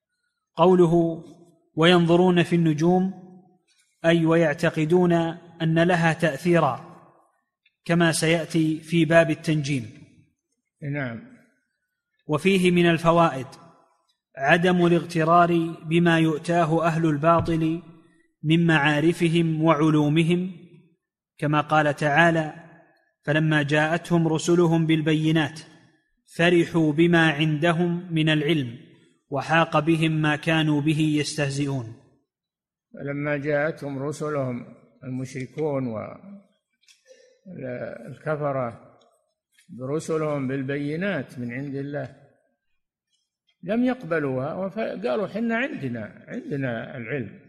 قوله وينظرون في النجوم أي ويعتقدون أن لها تأثيرا، كما سيأتي في باب التنجيم. نعم. وفيه من الفوائد عدم الاغترار بما يؤتاه أهل الباطل من معارفهم وعلومهم، كما قال تعالى: فلما جاءتهم رسلهم بالبينات فرحوا بما عندهم من العلم وحاق بهم ما كانوا به يستهزئون. فلما جاءتهم رسلهم المشركون الكفرة برسلهم بالبينات من عند الله لم يقبلوها، وقالوا حنا عندنا العلم،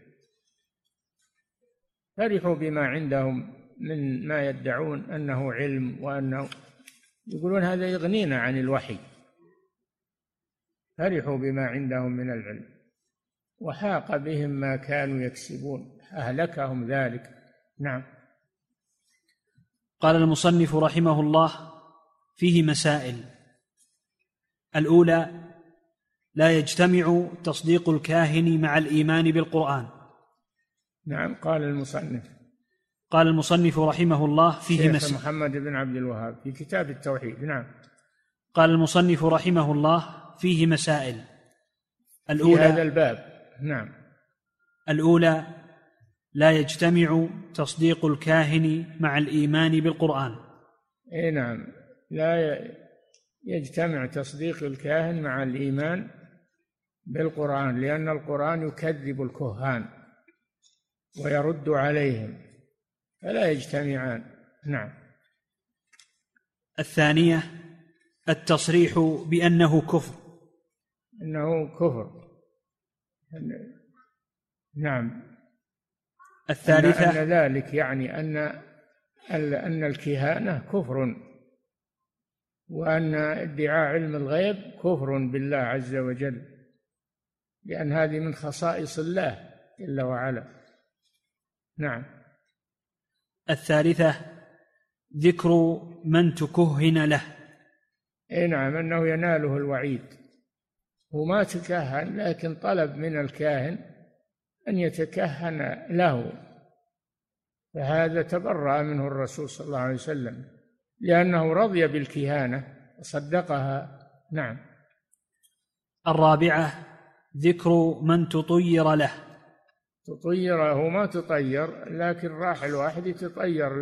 فرحوا بما عندهم من ما يدعون أنه علم، وأنه يقولون هذا يغنينا عن الوحي. فرحوا بما عندهم من العلم وحاق بهم ما كانوا يكسبون، أهلكهم ذلك. نعم. قال المصنف رحمه الله: فيه مسائل. الأولى: لا يجتمع تصديق الكاهن مع الإيمان بالقرآن. نعم. قال المصنف رحمه الله: فيه مسائل. محمد بن عبد الوهاب في كتاب التوحيد. نعم. قال المصنف رحمه الله: فيه مسائل. الأولى في هذا الباب. نعم. الأولى: لا يجتمع تصديق الكاهن مع الإيمان بالقرآن. نعم، لا يجتمع تصديق الكاهن مع الإيمان بالقرآن، لأن القرآن يكذب الكهان ويرد عليهم، فلا يجتمعان. نعم. الثانية: التصريح بأنه كفر. أنه كفر. نعم. الثالثة: أن ذلك يعني أن الكهانة كفر، وأن ادعاء علم الغيب كفر بالله عز وجل، لأن هذه من خصائص الله جل وعلا. نعم. الثالثة: ذكر من تكهن له. نعم، أنه يناله الوعيد. هو ما تكهن، لكن طلب من الكاهن أن يتكهن له، فهذا تبرأ منه الرسول صلى الله عليه وسلم، لأنه رضي بالكهانة وصدقها. نعم. الرابعة: ذكر من تطير له. تطيره ما تطير، لكن راح الواحد يتطير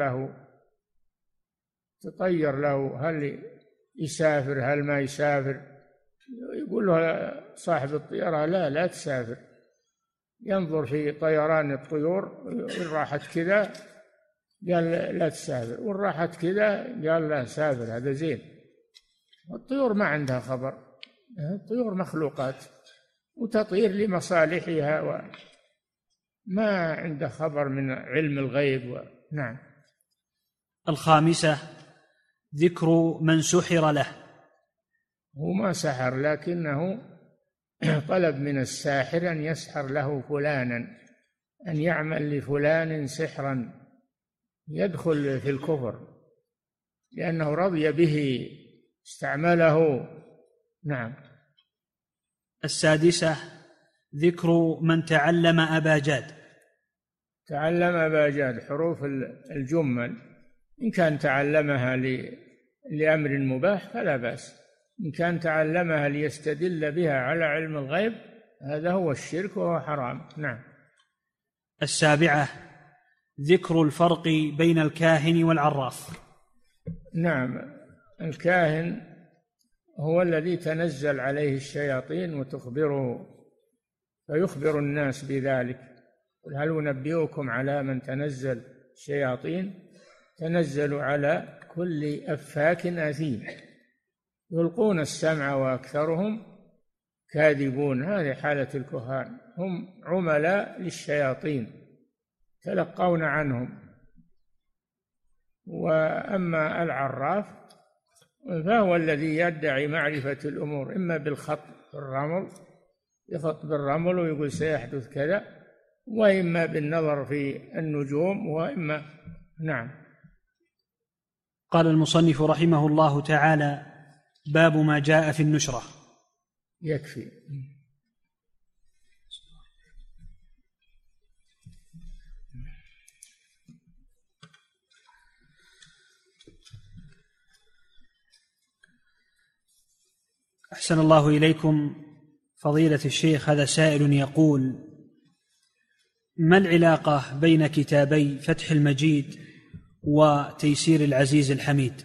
له، هل يسافر هل ما يسافر، يقول له صاحب الطيارة لا تسافر، ينظر في طيران الطيور، إن راحت كذا قال لا تسافر، وإن راحت كذا قال لا سافر، هذا زين. الطيور ما عندها خبر، الطيور مخلوقات وتطير لمصالحها، وما عنده خبر من علم الغيب. نعم. الخامسة: ذكر من سحر له. هو ما سحر، لكنه طلب من الساحر أن يسحر له فلانا، أن يعمل لفلان سحرا، يدخل في الكفر لأنه رضي به، استعمله. نعم. السادسة: ذكر من تعلم أباجاد. تعلم أباجاد حروف الجمل، إن كان تعلمها لأمر مباح فلا بأس، إن كان تعلمها ليستدل بها على علم الغيب هذا هو الشرك وهو حرام. نعم. السابعة: ذكر الفرق بين الكاهن والعراف. نعم. الكاهن هو الذي تنزل عليه الشياطين وتخبره، فيخبر الناس بذلك. قل هل أنبئكم على من تنزل الشياطين؟ تنزل على كل أفاك أثيم يلقون السمع وأكثرهم كاذبون. هذه حالة الكهان، هم عملاء للشياطين تلقون عنهم. وأما العراف فهو الذي يدعي معرفة الأمور، إما بالخط بالرمل، يخط بالرمل ويقول سيحدث كذا، وإما بالنظر في النجوم، وإما. نعم. قال المصنف رحمه الله تعالى: باب ما جاء في النشرة. يكفي. أحسن الله إليكم فضيلة الشيخ. هذا سائل يقول: ما العلاقة بين كتابي فتح المجيد وتيسير العزيز الحميد؟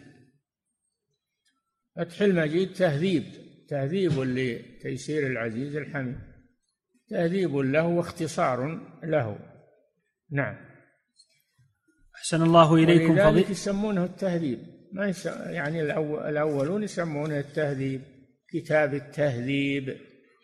فتح المجيد تهذيب لتيسير العزيز الحميد، تهذيب له واختصار له. نعم. أحسن الله إليكم ولذلك يسمونه التهذيب، ما يعني الأولون يسمونه التهذيب، كتاب التهذيب.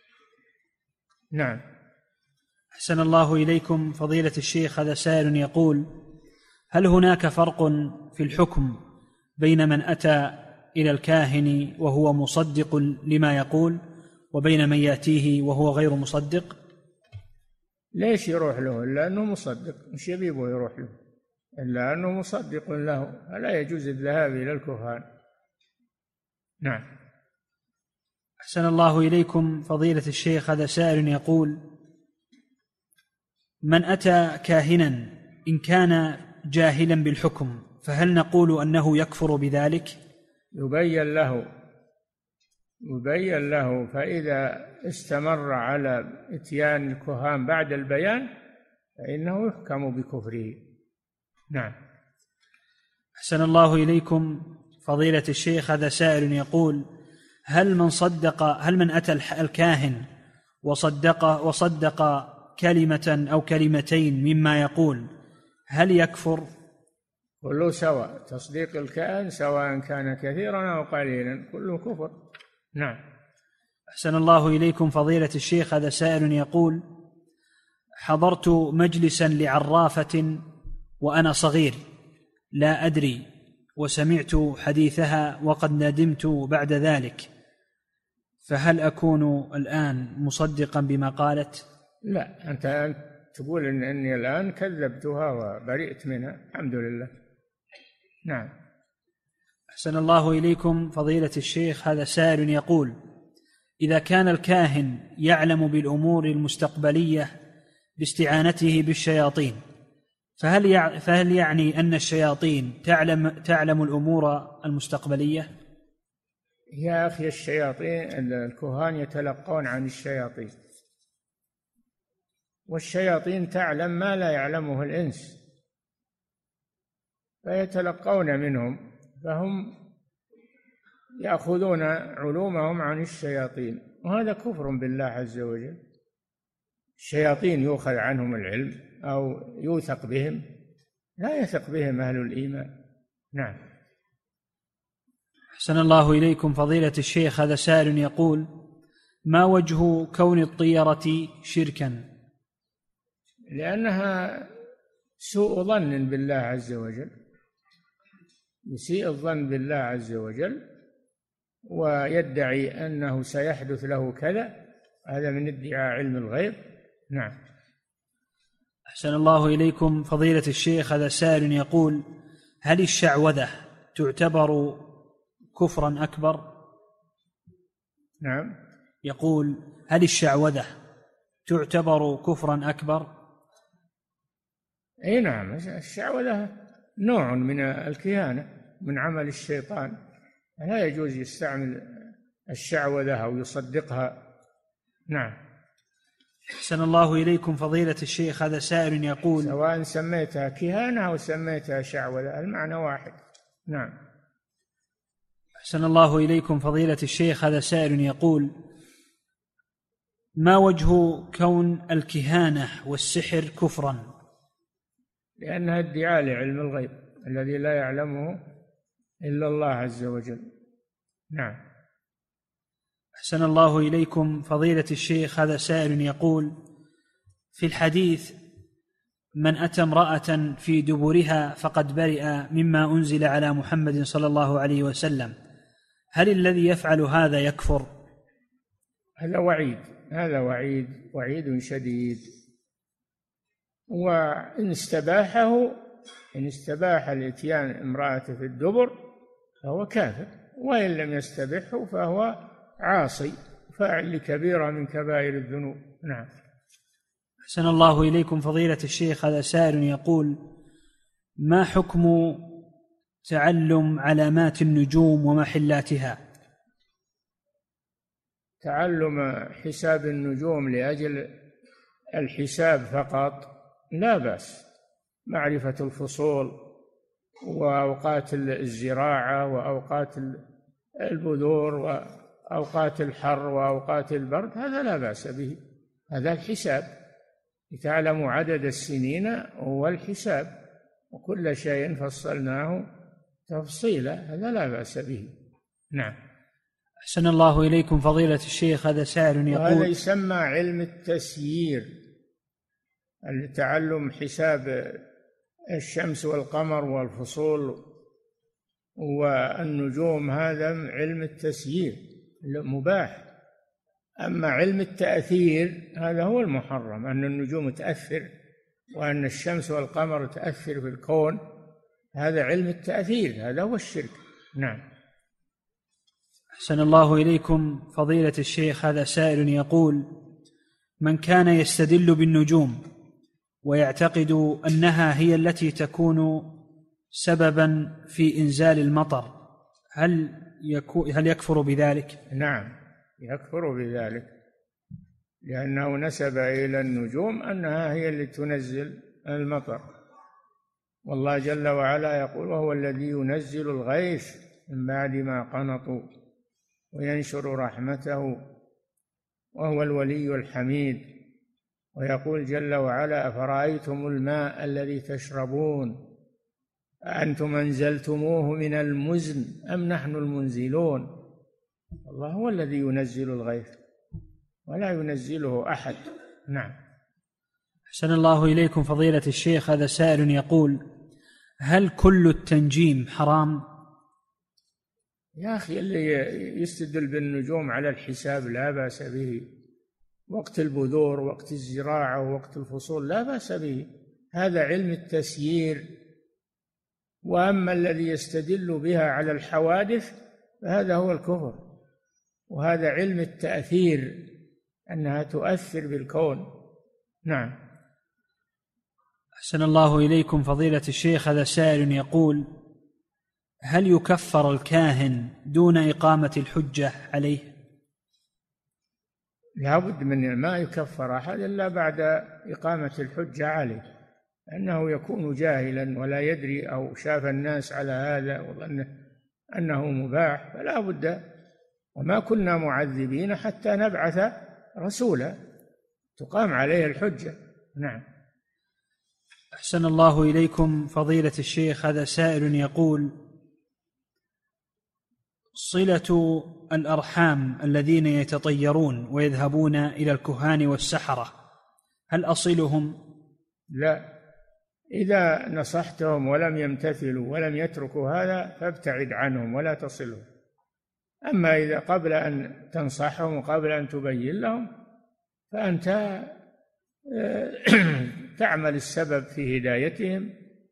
نعم. أحسن الله إليكم فضيلة الشيخ، هذا سائل يقول: هل هناك فرق في الحكم بين من أتى إلى الكاهن وهو مصدق لما يقول وبين من يأتيه وهو غير مصدق؟ ليش يروح له إلا أنه مصدق؟ مش يبيبه يروح له إلا أنه مصدق له، فلا يجوز الذهاب إلى الكهان. نعم. أحسن الله إليكم فضيلة الشيخ، هذا سائل يقول: من أتى كاهنا إن كان جاهلا بالحكم فهل نقول أنه يكفر بذلك؟ يبين له، فإذا استمر على إتيان الكهان بعد البيان فإنه يحكم بكفره. نعم. أحسن الله إليكم فضيلة الشيخ، هذا سائل يقول: هل من أتى الكاهن وصدق كلمة أو كلمتين مما يقول هل يكفر؟ كله سواء، تصديق الكاهن سواء كان كثيرا أو قليلا كله كفر. نعم. أحسن الله إليكم فضيلة الشيخ، هذا سائل يقول: حضرت مجلسا لعرافة وأنا صغير لا أدري وسمعت حديثها وقد ندمت بعد ذلك، فهل أكون الآن مصدقا بما قالت؟ لا، أنت تقول إني الآن كذبتها وبرئت منها، الحمد لله. نعم. أحسن الله إليكم فضيلة الشيخ، هذا سائل يقول: إذا كان الكاهن يعلم بالأمور المستقبلية باستعانته بالشياطين فهل يعني أن الشياطين تعلم الأمور المستقبلية؟ يا أخي، الشياطين الكهان يتلقون عن الشياطين، والشياطين تعلم ما لا يعلمه الإنس، فيتلقون منهم، فهم يأخذون علومهم عن الشياطين، وهذا كفر بالله عز وجل. الشياطين يؤخذ عنهم العلم أو يوثق بهم؟ لا يثق بهم أهل الإيمان. نعم. أحسن الله إليكم فضيلة الشيخ، هذا سائل يقول: ما وجه كون الطيرة شركا؟ لأنها سوء ظن بالله عز وجل، يسيء الظن بالله عز وجل ويدعي أنه سيحدث له كذا، هذا من ادعاء علم الغيب. نعم. أحسن الله إليكم فضيلة الشيخ، هذا سائل يقول: هل الشعوذة تعتبر كفرا أكبر؟ نعم. يقول: هل الشعوذة تعتبر كفرا أكبر؟ أي نعم، الشعوذة نوع من الكهانة، من عمل الشيطان، لا يجوز يستعمل الشعوذة أو يصدقها. نعم. أحسن الله إليكم فضيلة الشيخ، هذا سائل يقول: سواء سميتها كهانة أو سميتها شعوذة المعنى واحد. نعم. أحسن الله إليكم فضيلة الشيخ، هذا سائل يقول: ما وجه كون الكهانة والسحر كفرا؟ لأنها ادعاء لعلم الغيب الذي لا يعلمه إلا الله عز وجل. نعم. أحسن الله إليكم فضيلة الشيخ، هذا سائل يقول: في الحديث من أتى امرأة في دبرها فقد برئ مما أنزل على محمد صلى الله عليه وسلم، هل الذي يفعل هذا يكفر؟ هذا وعيد شديد، وإن استباح الإتيان امرأة في الدبر فهو كافر، وإن لم يستبحه فهو عاصي فاعل لكبيرة من كبائر الذنوب. نعم. أحسن الله إليكم فضيلة الشيخ، هذا سائل يقول: ما حكم تعلم علامات النجوم ومحلاتها؟ تعلم حساب النجوم لأجل الحساب فقط لا بأس، معرفة الفصول وأوقات الزراعة وأوقات البذور وأوقات الحر وأوقات البرد، هذا لا بأس به، هذا الحساب، تعلم عدد السنين والحساب، وكل شيء فصلناه تفصيلا، هذا لا بأس به. نعم. أحسن الله إليكم فضيلة الشيخ، هذا سائل يقول، وهذا يسمى علم التسيير، تعلم حساب الشمس والقمر والفصول والنجوم، هذا علم التسيير مباح. أما علم التأثير هذا هو المحرم، أن النجوم تأثر وأن الشمس والقمر تأثر في الكون، هذا علم التأثير، هذا هو الشرك. نعم. أحسن الله إليكم فضيلة الشيخ، هذا سائل يقول: من كان يستدل بالنجوم ويعتقد أنها هي التي تكون سببا في إنزال المطر، هل يكفر بذلك؟ نعم يكفر بذلك، لأنه نسب إلى النجوم أنها هي التي تنزل المطر، والله جل وعلا يقول: وهو الذي ينزل الغيث من بعد ما قنطوا وينشر رحمته وهو الولي الحميد. ويقول جل وعلا: أفرأيتم الماء الذي تشربون أأنتم أنزلتموه من المزن أم نحن المنزلون. الله هو الذي ينزل الغيث ولا ينزله أحد. نعم. أحسن الله إليكم فضيلة الشيخ، هذا سائل يقول: هل كل التنجيم حرام؟ يا أخي اللي يستدل بالنجوم على الحساب لا بأس به، وقت البذور وقت الزراعة ووقت الفصول لا بأس به، هذا علم التسيير. وأما الذي يستدل بها على الحوادث فهذا هو الكفر، وهذا علم التأثير، أنها تؤثر بالكون. نعم. أحسن الله إليكم فضيلة الشيخ، هذا سائل يقول: هل يكفر الكاهن دون إقامة الحجة عليه؟ لا بد من ما يكفر أحد إلا بعد إقامة الحجة عليه، أنه يكون جاهلا ولا يدري، أو شاف الناس على هذا وظن أنه مباح، فلا بد. وما كنا معذبين حتى نبعث رسولا تقام عليه الحجة. نعم. أحسن الله إليكم فضيلة الشيخ، هذا سائل يقول: صلة الأرحام الذين يتطيرون ويذهبون إلى الكهان والسحرة، هل أصلهم؟ لا، إذا نصحتهم ولم يمتثلوا ولم يتركوا هذا فابتعد عنهم ولا تصلهم. أما إذا قبل أن تنصحهم وقبل أن تبين لهم فأنت تعمل السبب في هدايتهم،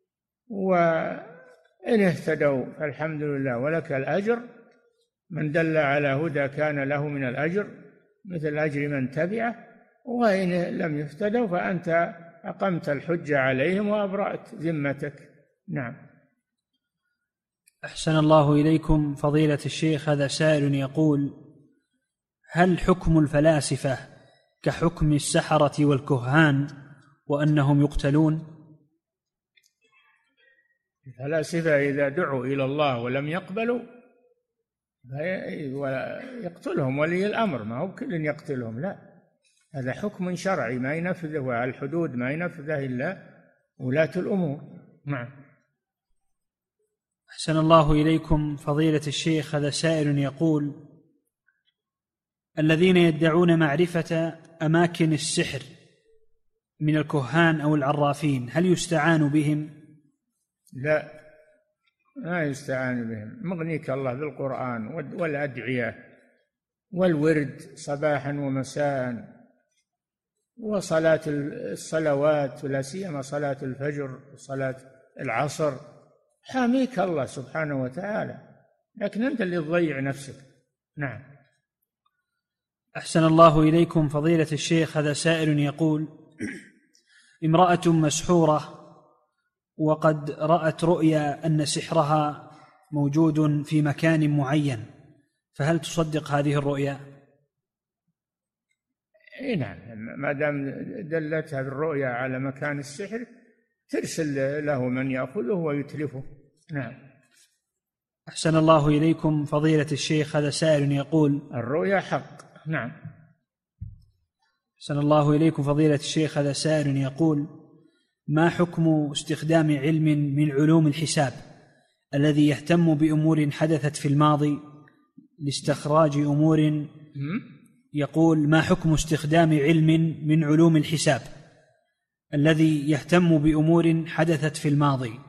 وإن اهتدوا فالحمد لله ولك الأجر، من دل على هدى كان له من الأجر مثل أجر من تبعه، وإن لم يهتدوا فأنت أقمت الحجة عليهم وأبرأت ذمتك. نعم. أحسن الله إليكم فضيلة الشيخ، هذا سائل يقول: هل حكم الفلاسفة كحكم السحرة والكهان وأنهم يقتلون؟ الفلاسفة إذا دعوا إلى الله ولم يقبلوا يقتلهم ولي الأمر، ما هو كل يقتلهم، لا، هذا حكم شرعي ما ينفذه، الحدود ما ينفذه إلا ولاة الأمور. نعم. أحسن الله إليكم فضيلة الشيخ، هذا سائل يقول: الذين يدعون معرفة أماكن السحر من الكهان أو العرافين، هل يستعان بهم؟ لا، ما يستعان بهم، مغنيك الله بالقرآن والأدعية والورد صباحا ومساء، وصلاة الصلوات ولا سيما صلاة الفجر وصلاة العصر، حاميك الله سبحانه وتعالى، لكن أنت اللي تضيع نفسك. نعم. أحسن الله إليكم فضيلة الشيخ، هذا سائل يقول: امرأة مسحورة وقد رأت رؤيا أن سحرها موجود في مكان معين، فهل تصدق هذه الرؤيا؟ نعم، ما دام دلتها بالرؤيا على مكان السحر ترسل له من يأخذه ويتلفه. نعم. أحسن الله إليكم فضيلة الشيخ، هذا سائل يقول: الرؤيا حق. نعم. أحسن الله إليكم فضيلة الشيخ، هذا سائل يقول: ما حكم استخدام علم من علوم الحساب الذي يهتم بأمور حدثت في الماضي لاستخراج أمور؟ يقول: ما حكم استخدام علم من علوم الحساب الذي يهتم بأمور حدثت في الماضي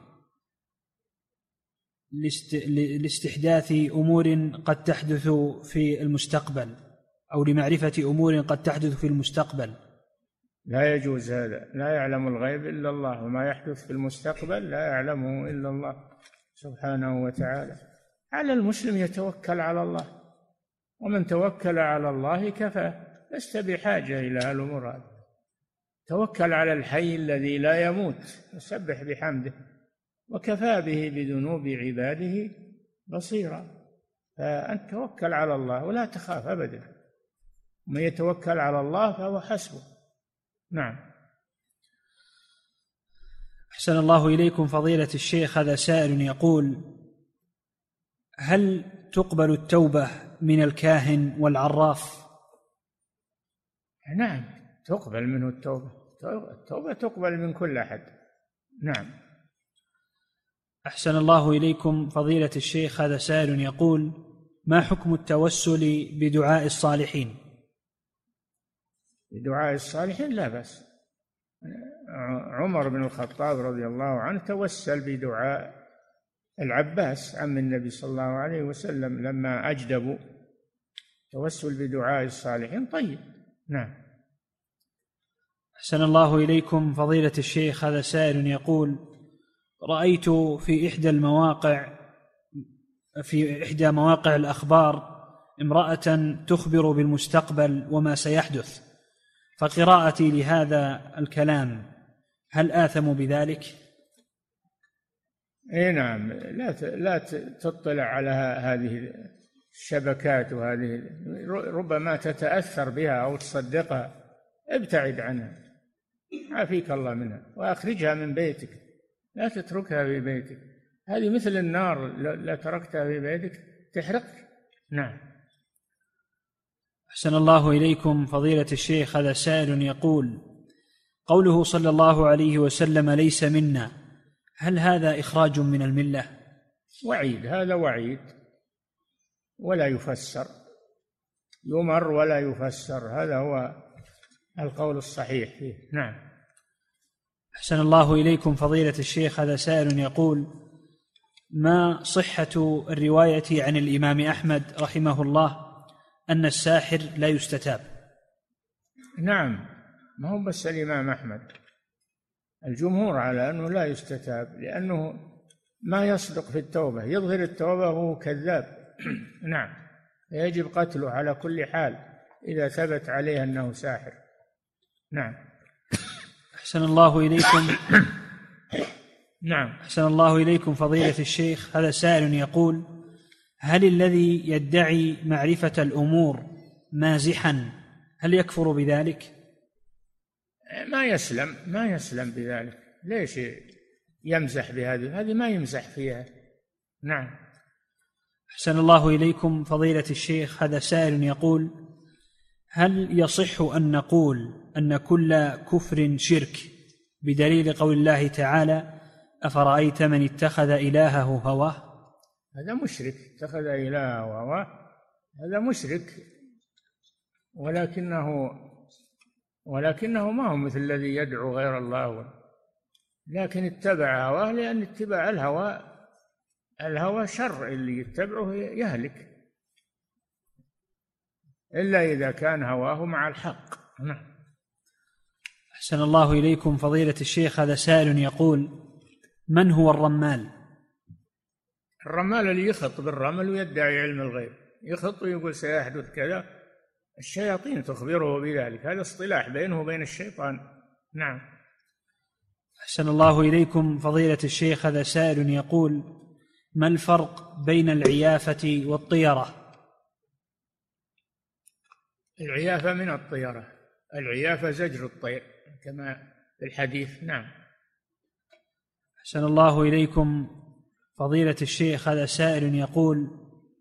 لاستحداث أمور قد تحدث في المستقبل، أو لمعرفة أمور قد تحدث في المستقبل؟ لا يجوز هذا، لا يعلم الغيب إلا الله، وما يحدث في المستقبل لا يعلمه إلا الله سبحانه وتعالى. على المسلم يتوكل على الله، ومن توكل على الله كفى، لست بحاجة إلى الأمور هذه. توكل على الحي الذي لا يموت وسبح بحمده، وكفى به بذنوب عباده بصيرا. فأنت توكل على الله ولا تخاف أبدا، من يتوكل على الله فهو حسبه. نعم. أحسن الله إليكم فضيلة الشيخ، هذا سائل يقول: هل تقبل التوبة من الكاهن والعراف؟ نعم، تقبل منه التوبة تقبل من كل أحد. نعم. أحسن الله إليكم فضيلة الشيخ، هذا سائل يقول: ما حكم التوسل بدعاء الصالحين؟ بدعاء الصالحين لا بأس. عمر بن الخطاب رضي الله عنه توسل بدعاء العباس عم النبي صلى الله عليه وسلم لما أجدبوا، توسل بدعاء الصالحين طيب. نعم. أحسن الله إليكم فضيلة الشيخ، هذا سائل يقول: رأيت في إحدى مواقع الأخبار امرأة تخبر بالمستقبل وما سيحدث، فقراءتي لهذا الكلام هل آثم بذلك؟ اي نعم، لا تطلع على هذه الشبكات، وهذه ربما تتأثر بها أو تصدقها. ابتعد عنها، عافيك الله منها، وأخرجها من بيتك، لا تتركها في بيتك. هذه مثل النار، لا تركتها في بيتك تحرقك. نعم. أحسن الله إليكم فضيلة الشيخ، هذا سائل يقول: قوله صلى الله عليه وسلم ليس منا، هل هذا إخراج من الملة؟ وعيد، هذا وعيد ولا يفسر، يمر ولا يفسر، هذا هو القول الصحيح فيه. نعم. أحسن الله إليكم فضيلة الشيخ، هذا سائل يقول: ما صحة الرواية عن الإمام أحمد رحمه الله أن الساحر لا يستتاب؟ نعم، ما هو بس الإمام أحمد، الجمهور على أنه لا يستتاب، لأنه ما يصدق في التوبة، يظهر التوبة وهو كذاب. نعم، يجب قتله على كل حال إذا ثبت عليه أنه ساحر. نعم. أحسن الله إليكم. نعم. أحسن الله إليكم فضيلة الشيخ، هذا سائل يقول: هل الذي يدعي معرفة الأمور مازحا هل يكفر بذلك؟ ما يسلم بذلك. ليش يمزح بهذه ما يمزح فيها. نعم. أحسن الله إليكم فضيلة الشيخ، هذا سائل يقول: هل يصح أن نقول أن كل كفر شرك بدليل قول الله تعالى: أفرأيت من اتخذ إلهه هواه؟ هذا مشرك، اتخذ إلهه هواه، هذا مشرك، ولكنه ما هو مثل الذي يدعو غير الله، لكن اتبع هواه، لأن اتباع الهوى شر، اللي يتبعه يهلك، إلا إذا كان هواه مع الحق. نعم. أحسن الله إليكم فضيلة الشيخ، هذا سائل يقول: من هو الرمال؟ الرمال اللي يخط بالرمل ويدعي علم الغيب، يخط ويقول سيحدث كذا، الشياطين تخبره بذلك، هذا اصطلاح بينه وبين الشيطان. نعم. أحسن الله إليكم فضيلة الشيخ، هذا سائل يقول: ما الفرق بين العيافة والطيرة؟ العيافة من الطيرة، العيافة زجر الطير كما في الحديث. نعم. أحسن الله إليكم فضيلة الشيخ، هذا سائل يقول: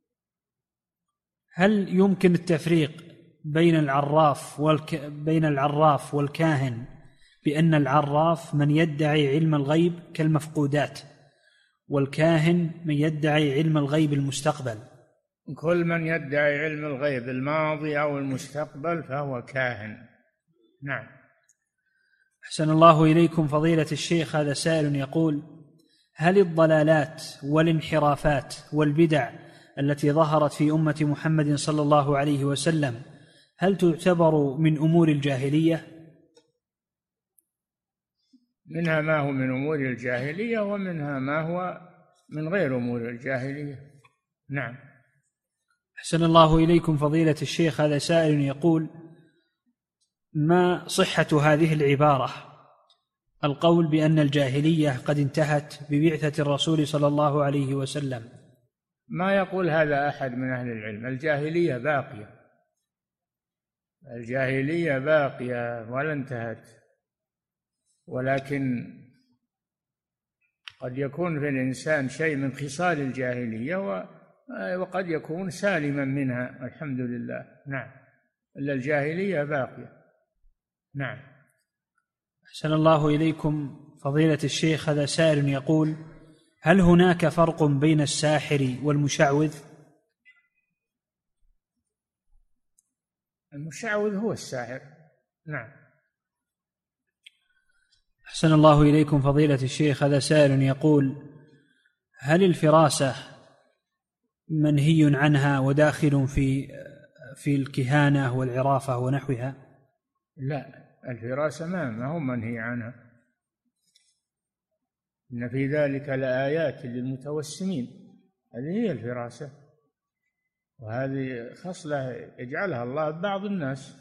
هل يمكن التفريق بين العراف والكاهن بأن العراف من يدعي علم الغيب كالمفقودات، والكاهن من يدعي علم الغيب المستقبل. كل من يدعي علم الغيب الماضي أو المستقبل فهو كاهن. نعم. أحسن الله إليكم فضيلة الشيخ، هذا سائل يقول: هل الضلالات والانحرافات والبدع التي ظهرت في أمة محمد صلى الله عليه وسلم هل تعتبر من أمور الجاهلية؟ منها ما هو من أمور الجاهلية، ومنها ما هو من غير أمور الجاهلية. نعم. أحسن الله إليكم فضيلة الشيخ، هذا سائل يقول: ما صحة هذه العبارة، القول بأن الجاهلية قد انتهت ببعثة الرسول صلى الله عليه وسلم؟ ما يقول هذا أحد من أهل العلم. الجاهلية باقية، الجاهلية باقية ولا انتهت، ولكن قد يكون في الإنسان شيء من خصال الجاهلية وقد يكون سالما منها، الحمد لله. نعم. إلا الجاهلية باقية. نعم. أحسن الله إليكم فضيلة الشيخ، هذا سائل يقول: هل هناك فرق بين الساحر والمشعوذ؟ المشعوذ هو الساحر. نعم. أحسن الله إليكم فضيلة الشيخ، هذا سائل يقول: هل الفراسة منهي عنها وداخل في الكهانة والعرافة ونحوها؟ لا، الفراسة ما هو منهي عنها. إن في ذلك لآيات للمتوسمين، هذه هي الفراسة، وهذه خصلة يجعلها الله ببعض الناس.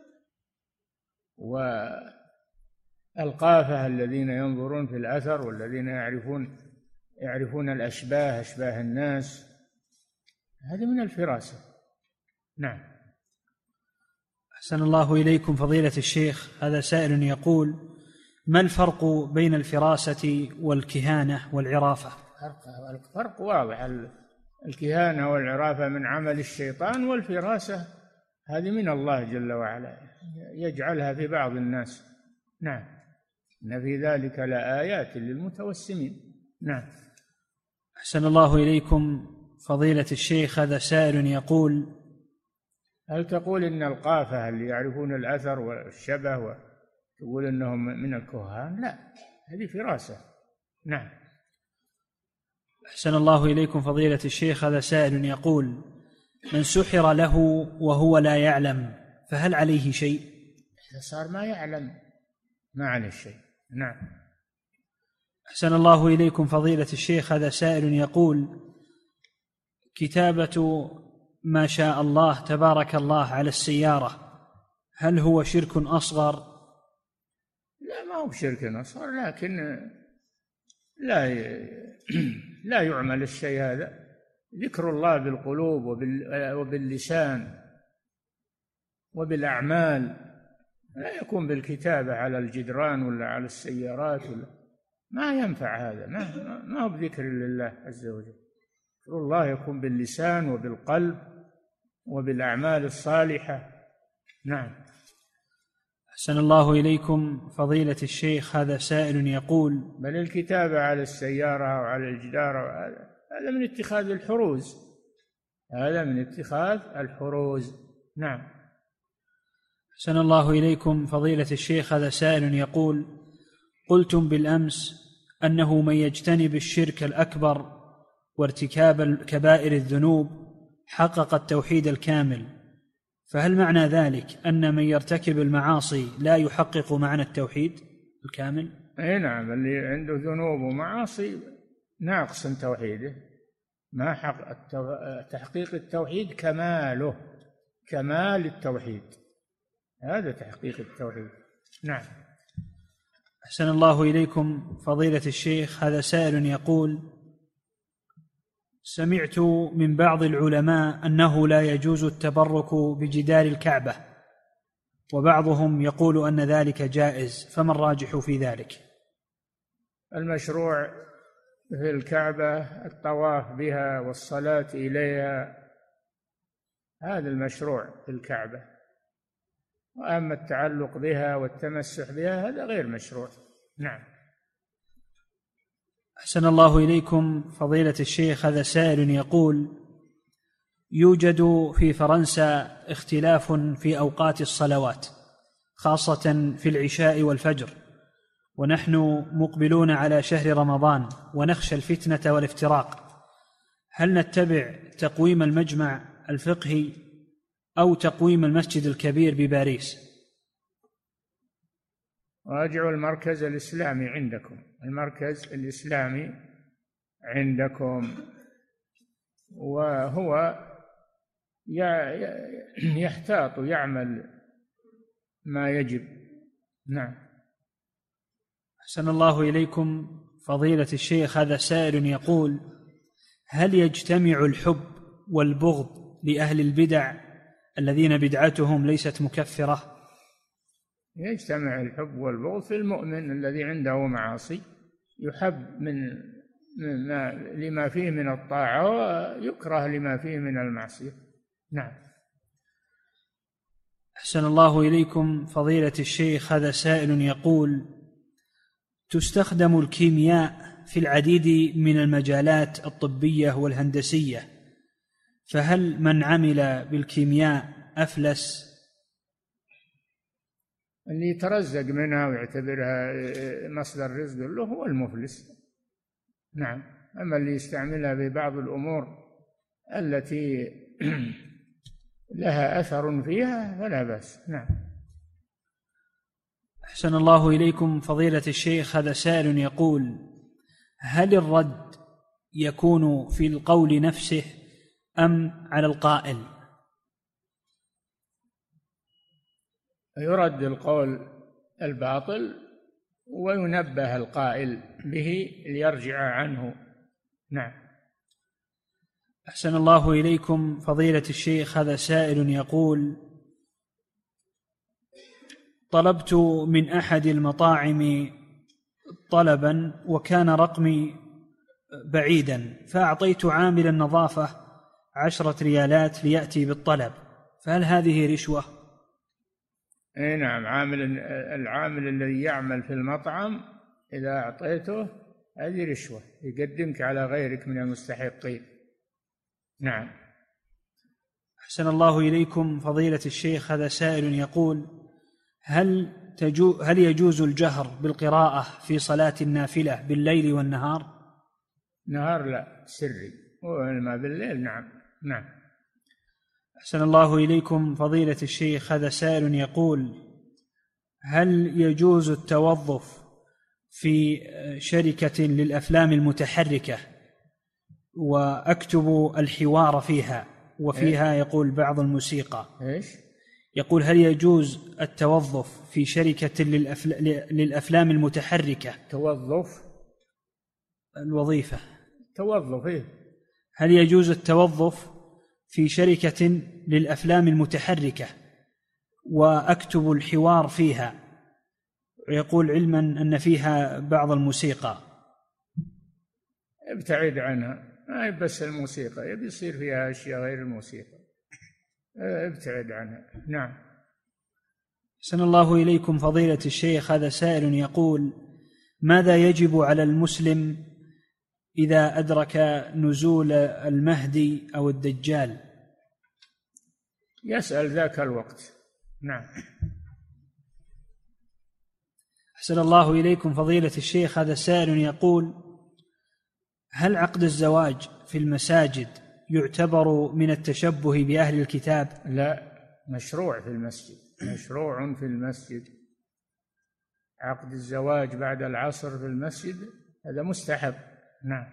والقافة الذين ينظرون في الأثر، والذين يعرفون الأشباه، أشباه الناس، هذه من الفراسة. نعم. أحسن الله إليكم فضيلة الشيخ، هذا سائل يقول: ما الفرق بين الفراسة والكهانة والعرافة؟ الفرق واضح. الكهانة والعرافة من عمل الشيطان، والفراسة هذه من الله جل وعلا يجعلها في بعض الناس. نعم. إن في ذلك لآيات للمتوسمين. نعم. أحسن الله إليكم فضيلة الشيخ، هذا سائل يقول: هل تقول إن القافة اللي يعرفون الأثر والشبه تقول إنهم من الكهان؟ لا، هذه فراسة. نعم. أحسن الله إليكم فضيلة الشيخ، هذا سائل يقول: من سحر له وهو لا يعلم فهل عليه شيء؟ إذا صار ما يعلم ما عليه شيء. نعم. أحسن الله إليكم فضيلة الشيخ، هذا سائل يقول: كتابة ما شاء الله تبارك الله على السيارة هل هو شرك أصغر؟ لا، ما هو شرك أصغر، لكن لا يعمل الشيء هذا. ذكر الله بالقلوب وباللسان وبالأعمال، لا يكون بالكتابة على الجدران ولا على السيارات ما ينفع هذا. ما هو بذكر لله عز وجل. ذكر الله يكون باللسان وبالقلب وبالأعمال الصالحة. نعم. أحسن الله إليكم فضيلة الشيخ، هذا سائل يقول: بل الكتابة على السيارة أو على الجدار هذا من اتخاذ الحروز، هذا من اتخاذ الحروز. نعم. أحسن الله إليكم فضيلة الشيخ، هذا سائل يقول: قلتم بالأمس أنه من يجتنب الشرك الأكبر وارتكاب كبائر الذنوب حقق التوحيد الكامل، فهل معنى ذلك أن من يرتكب المعاصي لا يحقق معنى التوحيد الكامل؟ أي نعم، اللي عنده ذنوب ومعاصي ناقص توحيده. ما حق تحقيق التوحيد كماله، كمال التوحيد، هذا تحقيق التوحيد. نعم. أحسن الله إليكم فضيلة الشيخ، هذا سائل يقول: سمعت من بعض العلماء أنه لا يجوز التبرك بجدار الكعبة، وبعضهم يقول أن ذلك جائز، فما الراجح في ذلك؟ المشروع في الكعبة الطواف بها والصلاة إليها، هذا المشروع في الكعبة. وأما التعلق بها والتمسح بها هذا غير مشروع. نعم. أحسن الله إليكم فضيلة الشيخ، هذا سائل يقول: يوجد في فرنسا اختلاف في أوقات الصلوات خاصة في العشاء والفجر، ونحن مقبلون على شهر رمضان ونخشى الفتنة والافتراق، هل نتبع تقويم المجمع الفقهي أو تقويم المسجد الكبير بباريس؟ راجعوا المركز الإسلامي عندكم، المركز الإسلامي عندكم، وهو يحتاط ويعمل ما يجب. نعم. أحسن الله إليكم فضيلة الشيخ، هذا سائل يقول: هل يجتمع الحب والبغض لأهل البدع الذين بدعتهم ليست مكفرة؟ يجتمع الحب والبغض في المؤمن الذي عنده معاصي، يحب لما فيه من الطاعة ويكره لما فيه من المعصية. نعم. أحسن الله إليكم فضيلة الشيخ، هذا سائل يقول: تستخدم الكيمياء في العديد من المجالات الطبية والهندسية، فهل من عمل بالكيمياء أفلس؟ اللي يترزق منها ويعتبرها مصدر رزق له هو المفلس. نعم. أما اللي يستعملها في بعض الأمور التي لها أثر فيها فلا بأس. نعم. أحسن الله إليكم فضيلة الشيخ، هذا سائل يقول: هل الرد يكون في القول نفسه أم على القائل؟ يرد القول الباطل وينبه القائل به ليرجع عنه. نعم. أحسن الله إليكم فضيلة الشيخ، هذا سائل يقول: طلبت من أحد المطاعم طلبا وكان رقمي بعيدا، فأعطيت عامل النظافة 10 ريالات ليأتي بالطلب، فهل هذه رشوة؟ اي نعم. العامل الذي يعمل في المطعم إذا أعطيته هذه رشوة، يقدمك على غيرك من المستحقين. نعم. أحسن الله إليكم فضيلة الشيخ، هذا سائل يقول: هل يجوز الجهر بالقراءة في صلاة النافلة بالليل والنهار؟ نهار لا، سري، وما بالليل. نعم. نعم. أحسن الله إليكم فضيلة الشيخ، هذا سائل يقول: هل يجوز التوظف في شركة للأفلام المتحركة وأكتب الحوار فيها وفيها يقول بعض الموسيقى؟ إيش؟ يقول: هل يجوز التوظف في شركة للأفلام المتحركة؟ توظف الوظيفة. توظف إيه؟ هل يجوز التوظف في شركة للأفلام المتحركة وأكتب الحوار فيها، ويقول علما أن فيها بعض الموسيقى؟ ابتعد عنها، ما بس الموسيقى، يبي يصير فيها أشياء غير الموسيقى، ابتعد عنها. نعم. أحسن الله إليكم فضيلة الشيخ، هذا سائل يقول: ماذا يجب على المسلم إذا أدرك نزول المهدي أو الدجال؟ يسأل ذاك الوقت. نعم. أحسن الله إليكم فضيلة الشيخ، هذا سائل يقول: هل عقد الزواج في المساجد يعتبر من التشبه بأهل الكتاب؟ لا، مشروع في المسجد، مشروع في المسجد. عقد الزواج بعد العصر في المسجد هذا مستحب. نعم.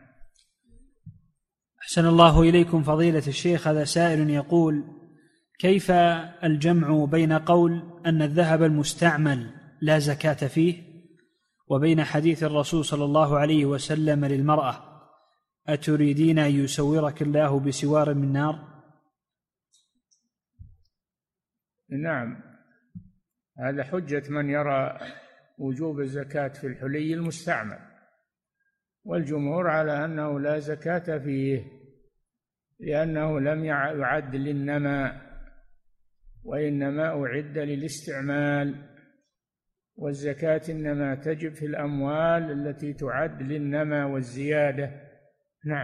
أحسن الله إليكم فضيلة الشيخ، هذا سائل يقول: كيف الجمع بين قول أن الذهب المستعمل لا زكاة فيه وبين حديث الرسول صلى الله عليه وسلم للمرأة: أتريدين أن يسورك الله بسوار من نار؟ نعم، هذا حجة من يرى وجوب الزكاة في الحلي المستعمل، والجمهور على أنه لا زكاة فيه لأنه لم يعد للنماء، وإنما أعد للاستعمال، والزكاة إنما تجب في الأموال التي تعد للنمى والزيادة. نعم.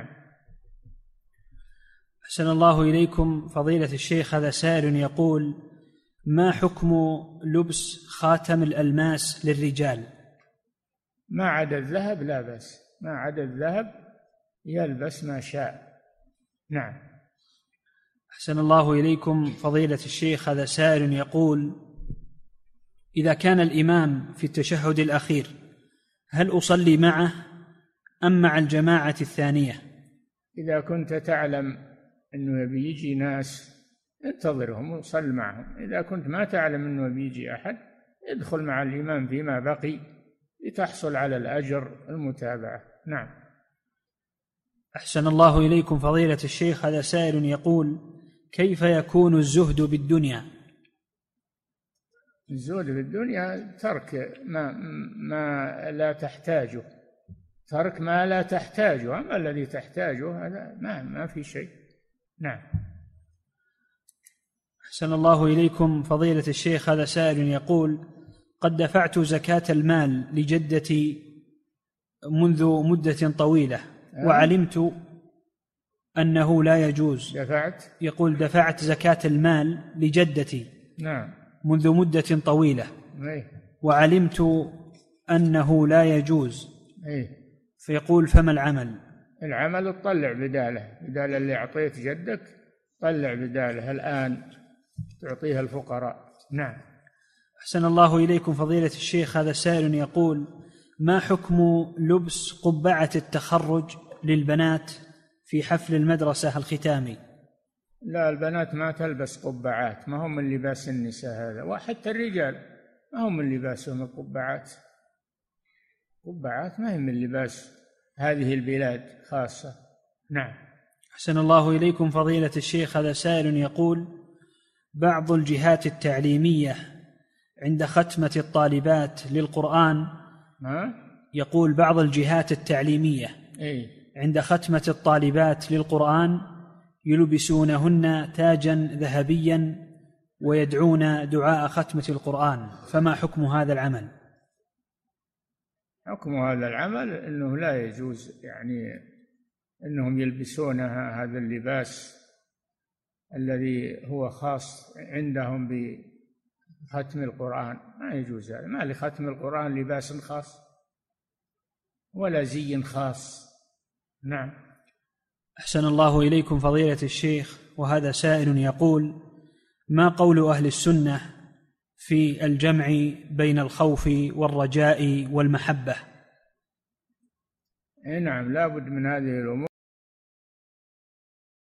أحسن الله إليكم فضيلة الشيخ، هذا سائل يقول: ما حكم لبس خاتم الألماس للرجال؟ ما عدا الذهب لا بأس، ما عدا الذهب يلبس ما شاء. نعم. أحسن الله إليكم فضيلة الشيخ، هذا سائل يقول: إذا كان الإمام في التشهد الأخير هل أصلي معه أم مع الجماعة الثانية؟ إذا كنت تعلم أنه بيجي ناس انتظرهم وصل معهم، إذا كنت ما تعلم أنه بيجي أحد ادخل مع الإمام فيما بقي لتحصل على الأجر المتابعة. نعم. أحسن الله إليكم فضيلة الشيخ، هذا سائل يقول: كيف يكون الزهد بالدنيا؟ الزهد بالدنيا ترك ما لا تحتاجه، ترك ما لا تحتاجه، أما الذي تحتاجه هذا ما في شيء. نعم. أحسن الله إليكم فضيلة الشيخ، هذا سائل يقول: قد دفعت زكاة المال لجدتي منذ مدة طويلة وعلمت أنه لا يجوز. يقول: دفعت زكاة المال لجدتي نعم منذ مدة طويلة وعلمت أنه لا يجوز. فيقول: فما العمل؟ العمل تطلع بدال اللي أعطيت جدك، طلع بداله الآن تعطيها الفقراء. نعم. أحسن الله إليكم فضيلة الشيخ، هذا سائل يقول: ما حكم لبس قبعة التخرج للبنات في حفل المدرسة الختامي؟ لا، البنات ما تلبس قبعات، ما هم من لباس النساء هذا، وحتى الرجال ما هم من لباسهم القبعات. قبعات ما هي من لباس هذه البلاد خاصة. نعم. أحسن الله إليكم فضيلة الشيخ، هذا سائل يقول: بعض الجهات التعليمية عند ختمة الطالبات للقرآن، يقول بعض الجهات التعليمية عند ختمة الطالبات للقرآن يلبسونهن تاجا ذهبيا ويدعون دعاء ختمة القرآن، فما حكم هذا العمل؟ حكم هذا العمل أنه لا يجوز، يعني أنهم يلبسونها هذا اللباس الذي هو خاص عندهم بختم القرآن، ما يجوز هذا. ما لختم القرآن لباس خاص ولا زي خاص. نعم. أحسن الله إليكم فضيلة الشيخ، وهذا سائل يقول: ما قول أهل السنة في الجمع بين الخوف والرجاء والمحبة؟ نعم، لا بد من هذه الأمور.